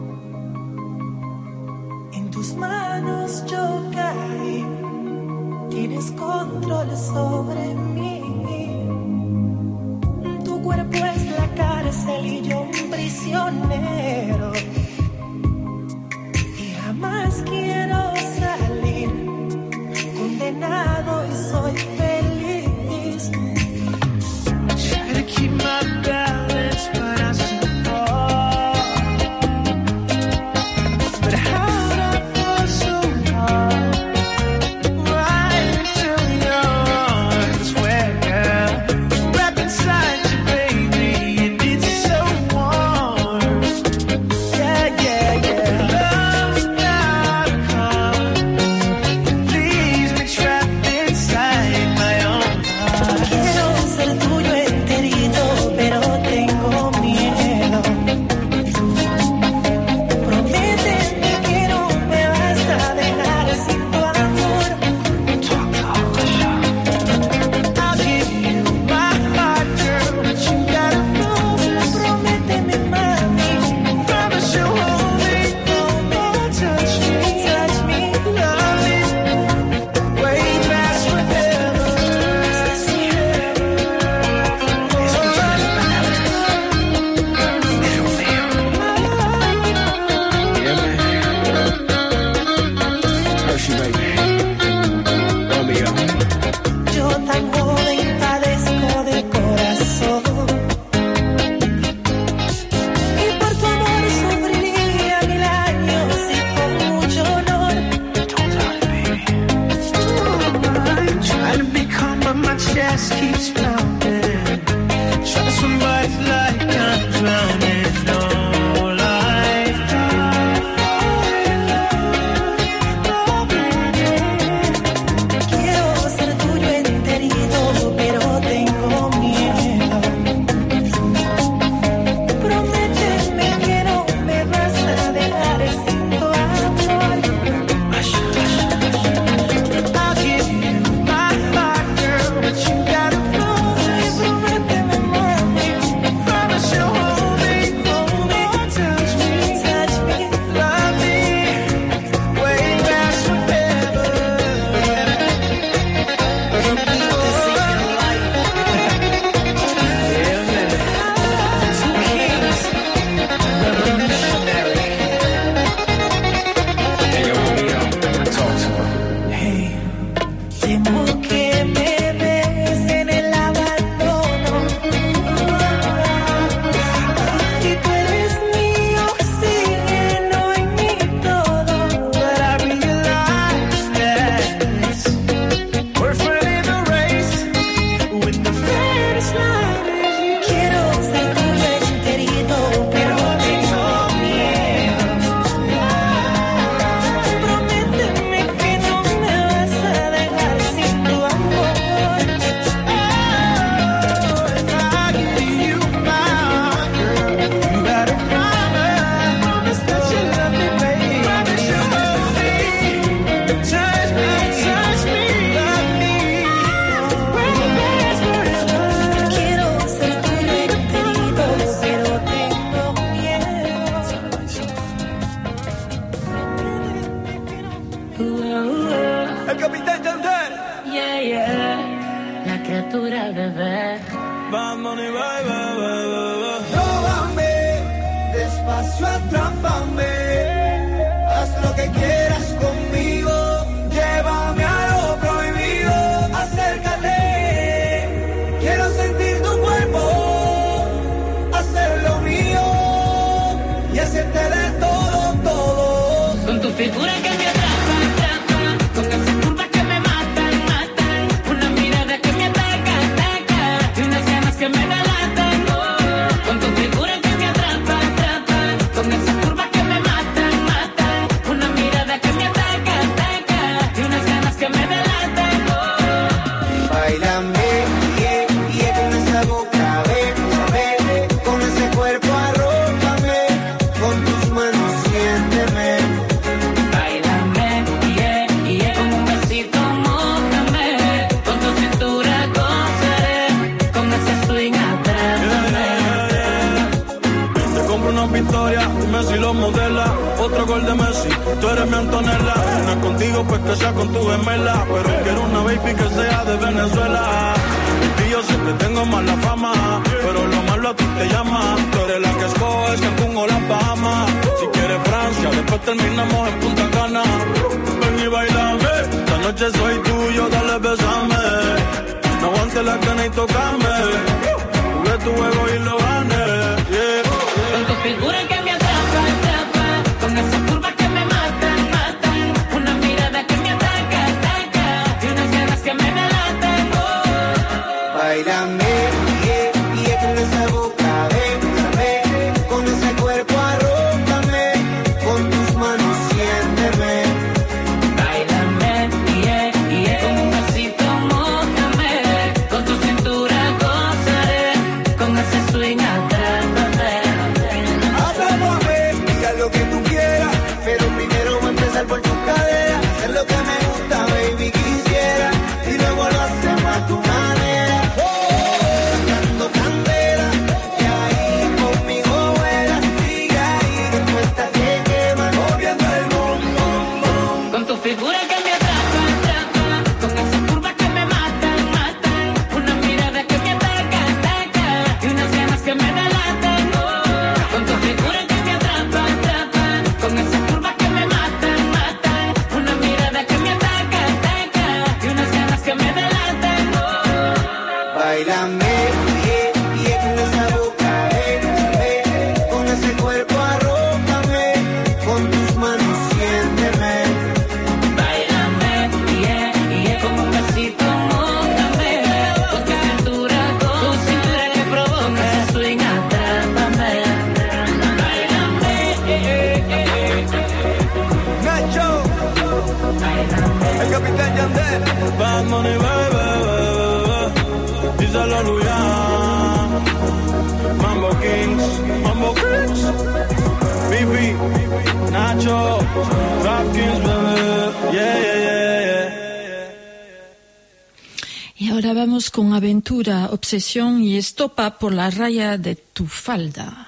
En tus manos yo caí. Tienes control sobre mí. Tu cuerpo es la cárcel y yo un prisionero. Y jamás quiero salir. Condenado y soy feliz. Try to keep my balance, but I still fall. But how'd I fall so hard? Right into your arms. keeps pounding. Trust somebody's like I'm drowning. No lifetime. Quiero ser tuyo enterito, pero tengo miedo. Prométeme que no me vas a dejar sin tu amor. I'll give you my heart, girl, but you gotta promise. Prométeme, mami. Promise you'll hold me, touch me, love me, way past forever. Temo que me ves en el abandono. Y tú eres mi oxígeno y mi todo. But I realize that we're friends in the race when the finish line is you. Quiero ser tuyo enterito, pero tengo miedo. Prométeme que no me vas a dejar sin tu amor. If I give you my heart, girl, you gotta promise that you love me, baby. Promise you'll hold me, touch me, love me, way past forever. Quiero ser tuyo enterito, pero tengo miedo. El Capitán Tender. Yeah, yeah. La criatura bebé. Vamos, Róbame, despacio, atrápame. Haz lo que quieras conmigo. Llévame a lo prohibido. Acércate. Quiero sentir tu cuerpo. Hacer lo mío. Y hacerte de todo, todo. Con tu figura que me atrapa, atrapa. Con esas curvas que me matan, matan. Una mirada que me ataca, ataca. Y unas ganas que me delatan, oh. Con tu figura que me atrapa, atrapa. Con esas curvas que me matan, matan. Una mirada que me ataca, ataca. Y unas ganas que me delatan, oh. Báilame, con esa boca, bésame, con ese cuerpo arrópame, con tus manos siénteme. Báilame, con un besito mójame. Con tu cintura gozaré. Con ese swing atrápame. Te compro una Victoria, dime si lo modela. Otro gol de Messi, tú eres mi Antonella. No es contigo, pues que sea con tu gemela. Pero quiero una baby que sea de Venezuela. Y yo sé que tengo mala fama, pero lo malo a ti te llama. Tú eres la que escoges Cancún o las Bahamas. Si quieres Francia, después terminamos en Punta Cana. Ven y bailame, esta noche soy tuyo, dale besame. No aguantes la gana y tocame. Jugué tu juego y lo gané, yeah. Con tu figura que me atrapa, atrapa. Con esas curvas que me matan, matan. Una mirada que me ataca, ataca. Y unas ganas que me delatan, oh. Báilame, con esa boca, bésame, con ese cuerpo arrópame, con tus manos siénteme. Báilame, con un besito mójame. Con tu cintura gozaré. Con ese swing atrápame. Atrápame, diga lo que tú quieras, pero primero voy a empezar por tu cadera. Hacer lo que me gusta, baby, quisiera, y luego lo hacemos a tu manera. Sacando candela, y ahí conmigo vuela, sigue ahí, que tú estás que quema, moviendo el bom, bom, bom. Con tu figura que me atrapa, atrapa. Con esas curvas que me matan, matan. Una mirada que me ataca, ataca. Y unas ganas que me delatan, oh. Con tu figura que me atrapa, atrapa. Con esas curvas que me matan, matan. Una mirada que me ataca, ataca. Y unas ganas que me delatan, oh. Báilame, con esa boca, bésame, con ese cuerpo arrópame, con tus manos siénteme. Báilame, con un besito mójame. Con tu que Yandel. Bad Money, baby, díselo a Luyan. Mambo Kings, Bibi, Nacho, Rap Kings, baby, yeah, yeah, yeah, yeah. Y ahora vamos con Aventura, Obsesión y Estopa por la raya de tu falda.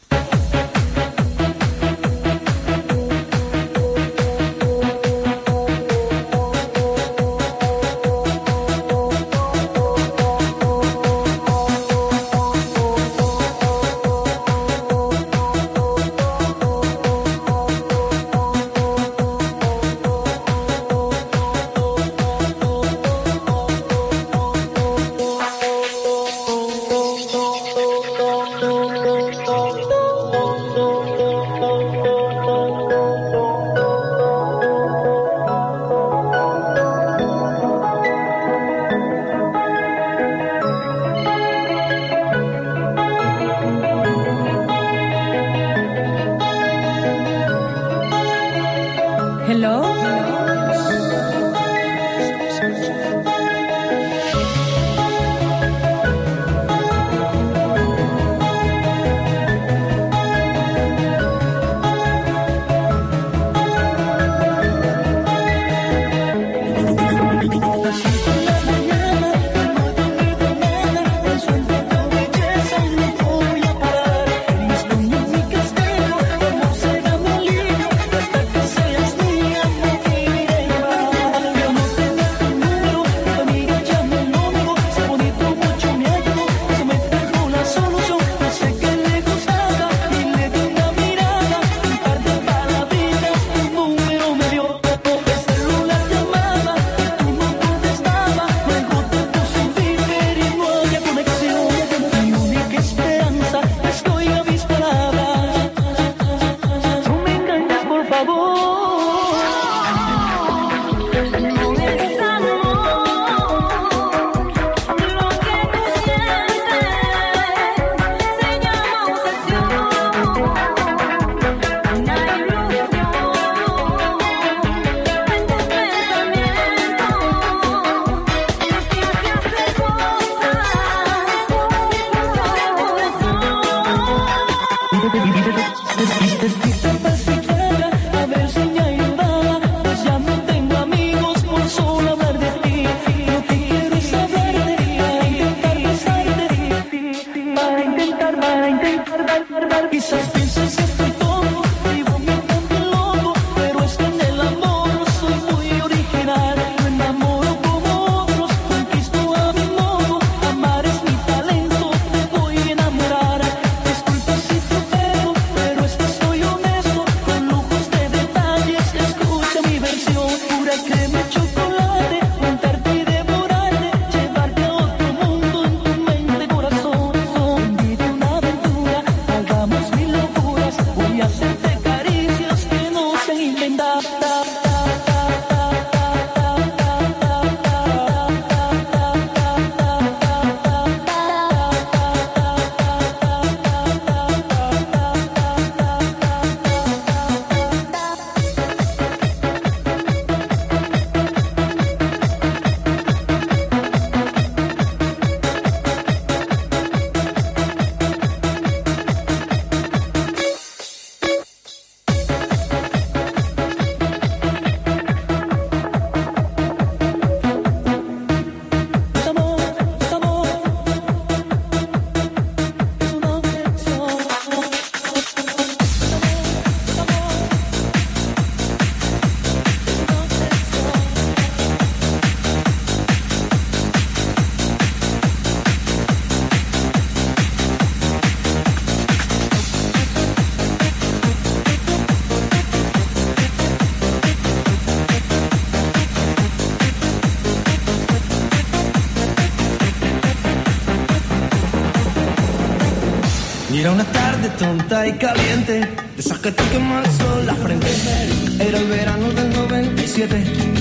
Era una tarde tonta y caliente, de esas que te quema el sol la frente. Era el verano del 97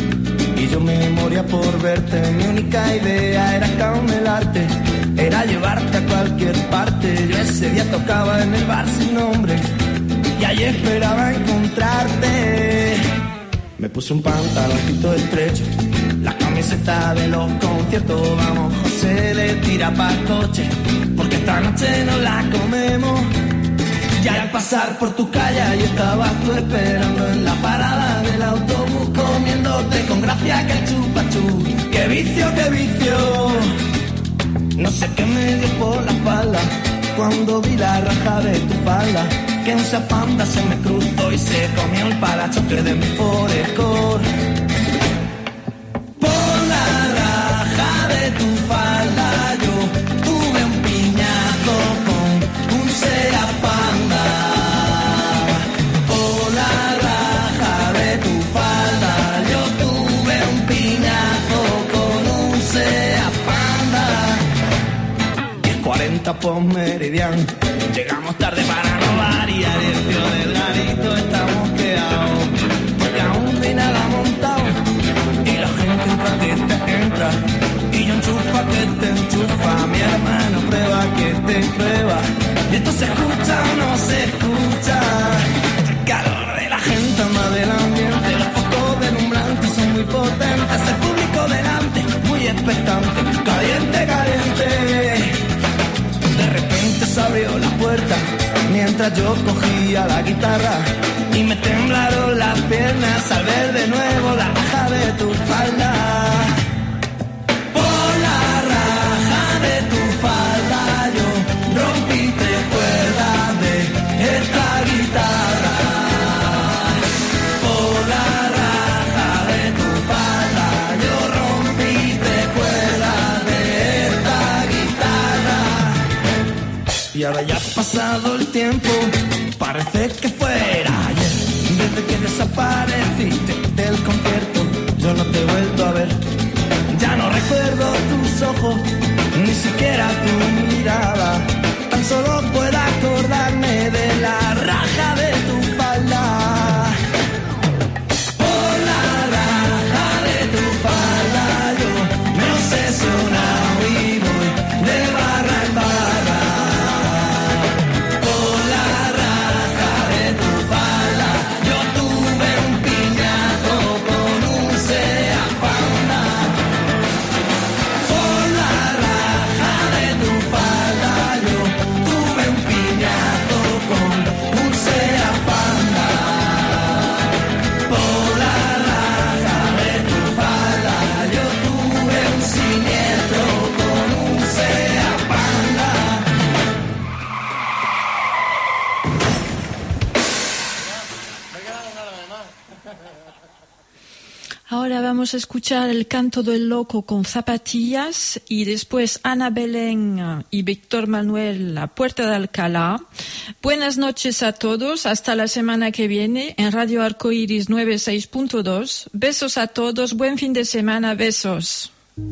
y yo me moría por verte. Mi única idea era camelarte, era llevarte a cualquier parte. Yo ese día tocaba en el bar sin nombre y ahí esperaba encontrarte. Me puse un pantaloncito estrecho la camiseta de los conciertos. Vamos, José le tira pa'l coche, porque esta noche no la comemos. Ya al pasar por tu calle y estabas tú esperando en la parada del autobús, comiéndote con gracia que el chupachú. ¡Qué vicio, qué vicio! No sé qué me dio por la espalda cuando vi la raja de tu falda, que esa panda se me cruzó y se comió el parachoque de mi Forescore. Por la raja de tu falda yo tuve un piñazo con un Seat Panda. Por la raja de tu falda yo tuve un piñazo con un Seat Panda. 10:40 por Meridian, llegamos tarde para no variar, el tío del garito está mosqueado, porque aún no hay nada montado, y la gente entra que te entra, y yo enchufa que te enchufa, mi hermano prueba que te prueba, y esto se escucha o no se escucha, el calor de la gente más del ambiente, los focos deslumbrantes son muy potentes, el público delante, muy expectante, caliente, caliente. De repente se abrió la puerta mientras yo cogía la guitarra y me temblaron las piernas al ver de nuevo la raja de tu falda. Por la raja de tu falda yo rompí 3 cuerdas de esta guitarra. Por la raja de tu falda yo rompí 3 cuerdas de esta guitarra. Y ahora ya ha pasado el tiempo, parece que fuera ayer. Desde que desapareciste del concierto, yo no te he vuelto a ver. Ya no recuerdo tus ojos, ni siquiera tu mirada. Tan solo puedo acordarme de la raja de tu falda. Por la raja de tu falda yo me he obsesionado y voy de barra en barra. Por la raja de tu falda yo tuve un piñazo con un Seat Panda. Por la raja de tu falda yo tuve un piñazo con un Seat Panda. Por la raja de tu falda yo tuve un siniestro con un Seat Panda. Ahora vamos a escuchar el canto del loco con zapatillas y después Ana Belén y Víctor Manuel, La Puerta de Alcalá. Buenas noches a todos, hasta la semana que viene en Radio Arcoiris 96.2. Besos a todos, buen fin de semana, besos.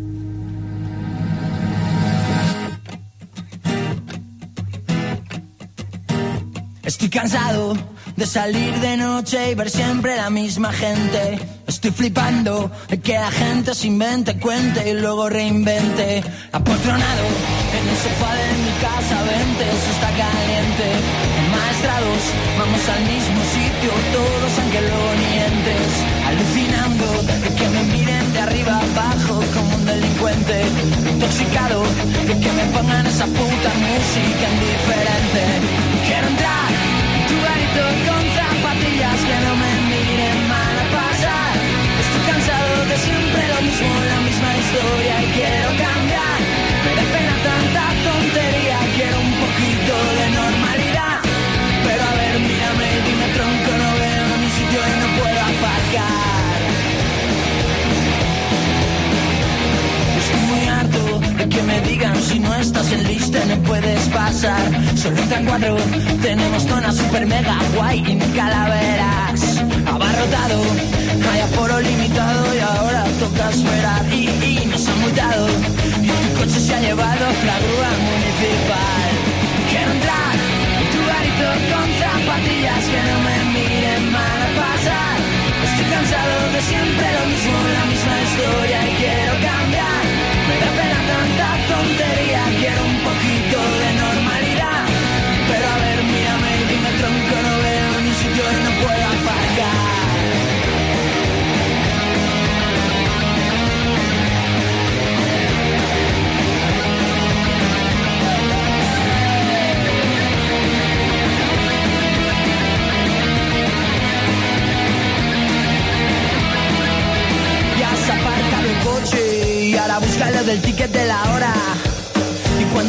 Estoy cansado de salir de noche y ver siempre la misma gente. Estoy flipando de que la gente se invente, cuente y luego reinvente. Apotronado en el sofá de mi casa, vente, eso está caliente. Maestrados, vamos al mismo sitio, todos angelonientes. Alucinando de que me miren de arriba abajo como un delincuente. Intoxicado de que me pongan esa puta música indiferente. Quiero entrar en tu garito con zapatillas que no me miren mal a pasar. Estoy cansado de siempre lo mismo, la misma historia y quiero cambiar. Me da pena tanta tontería, quiero un poquito de normalidad. Pero a ver, mírame y dime tronco, no veo mi sitio y no puedo aparcar. Estoy muy harto de que me digan si no estás en lista no puedes pasar. Solo entran 4, tenemos zona super mega guay y ni calaveras. Abarrotado, hay aforo limitado y ahora toca esperar. Y nos han multado y tu coche se ha llevado la grúa municipal. Quiero entrar en tu garito con zapatillas que no me miren mal a pasar. Estoy cansado de siempre lo mismo, la misma historia y quiero cambiar. Me da pena tanta tontería, quiero un poquito de normalidad. Pero a ver, mírame y dime tronco, no veo ni sitio y no puedo aparcar.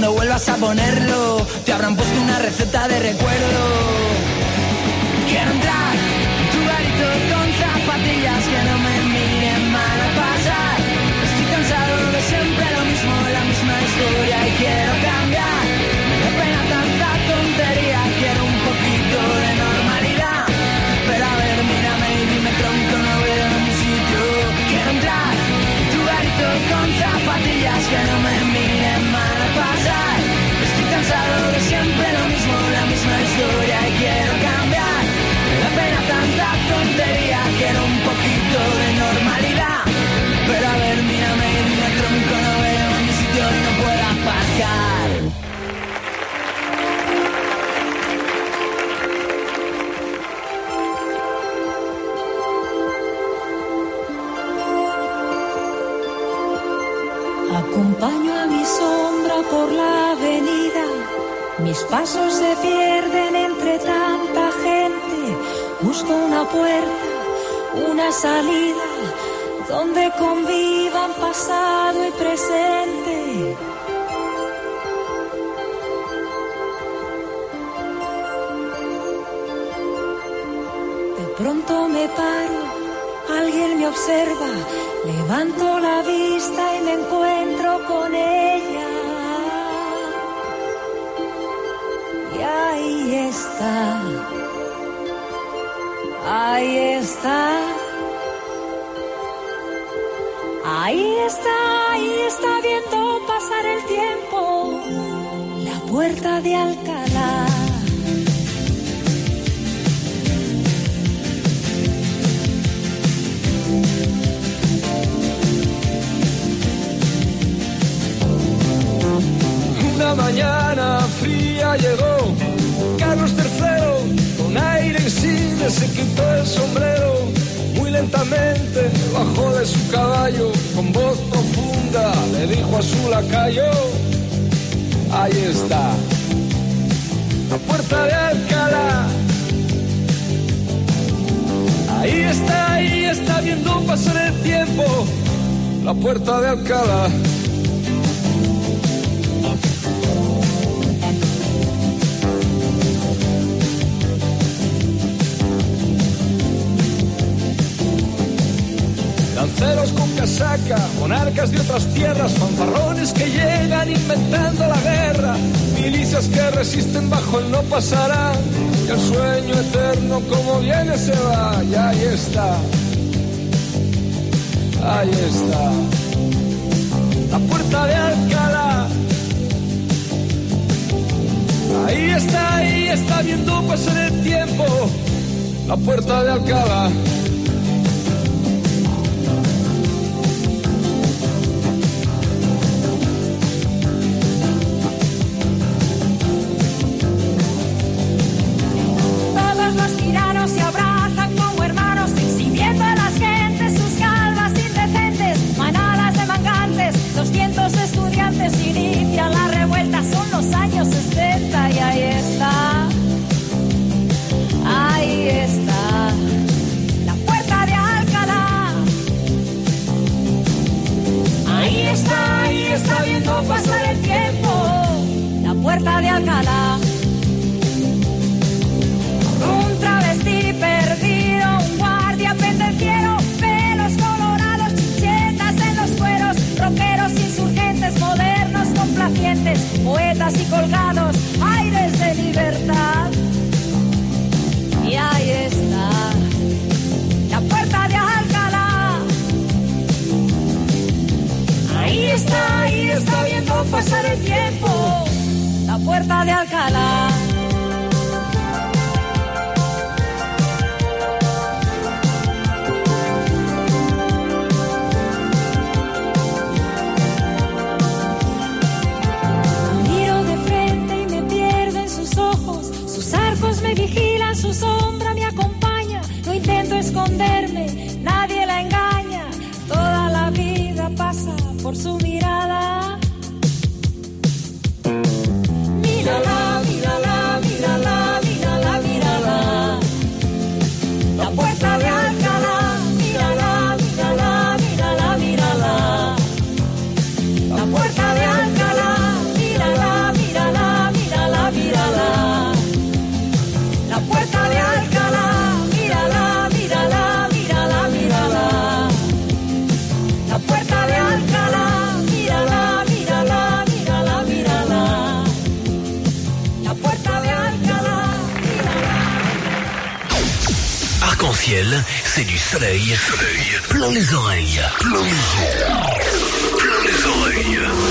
Cuando vuelvas a ponerlo, te habrán puesto una receta de recuerdo. Quiero entrar en tu garito con zapatillas que no me miren mal a pasar. Estoy cansado de siempre lo mismo, la misma historia y quiero cambiar. Me da pena tanta tontería, quiero un poquito de normalidad. Pero a ver, mírame y dime tronco, no veo mi sitio. Quiero entrar en tu garito con zapatillas que no me miren mal a pasar. Estoy cansado de siempre lo mismo, la misma historia y quiero cambiar. Me da pena tanta tontería, quiero un poquito de normalidad. Pero a ver, mírame y dime tronco, no veo mi sitio y no puedo aparcar. Acompaño a mi sombra por la avenida, mis pasos se pierden entre tanta gente. Busco una puerta, una salida, donde convivan pasado y presente. De pronto me paro, alguien me observa, levanto la vista y me encuentro con ella. Y ahí está, ahí está, ahí está, ahí está viendo pasar el tiempo, la puerta de Alcalá. Una mañana fría llegó Carlos III, con aire insigne se quitó el sombrero, muy lentamente bajó de su caballo, con voz profunda le dijo a su lacayo: ahí está, la puerta de Alcalá. Ahí está viendo pasar el tiempo, la puerta de Alcalá. Lanceros con casaca, monarcas de otras tierras, fanfarrones que llegan inventando la guerra, milicias que resisten bajo el no pasará, y el sueño eterno como viene se va. Y ahí está, la puerta de Alcalá. Ahí está viendo pasar el tiempo, la puerta de Alcalá. Se abrazan como hermanos, exhibiendo a las gentes sus calvas indecentes, manadas de mangantes, 200 estudiantes inician la revuelta, son los años 60 y ahí está, la puerta de Alcalá. Ahí está viendo pasar el tiempo, la puerta de Alcalá. Un travesti perdido, un guardia pendenciero, pelos colorados, chichetas en los cueros, rockeros insurgentes, modernos complacientes, poetas y colgados, aires de libertad. Y ahí está, la puerta de Alcalá. Ahí está viendo pasar el tiempo, la puerta de Alcalá. Me vigilan, su sombra me acompaña, no intento esconderme, nadie la engaña, toda la vida pasa por su mirada. Mírala, mírala, mírala, mírala, mírala, la puerta de Alcalá. Mírala, mírala, mírala, mírala, la puerta de Alcalá. Mírala. Arc-en-Ciel, c'est du soleil, plein les oreilles, plein les oreilles.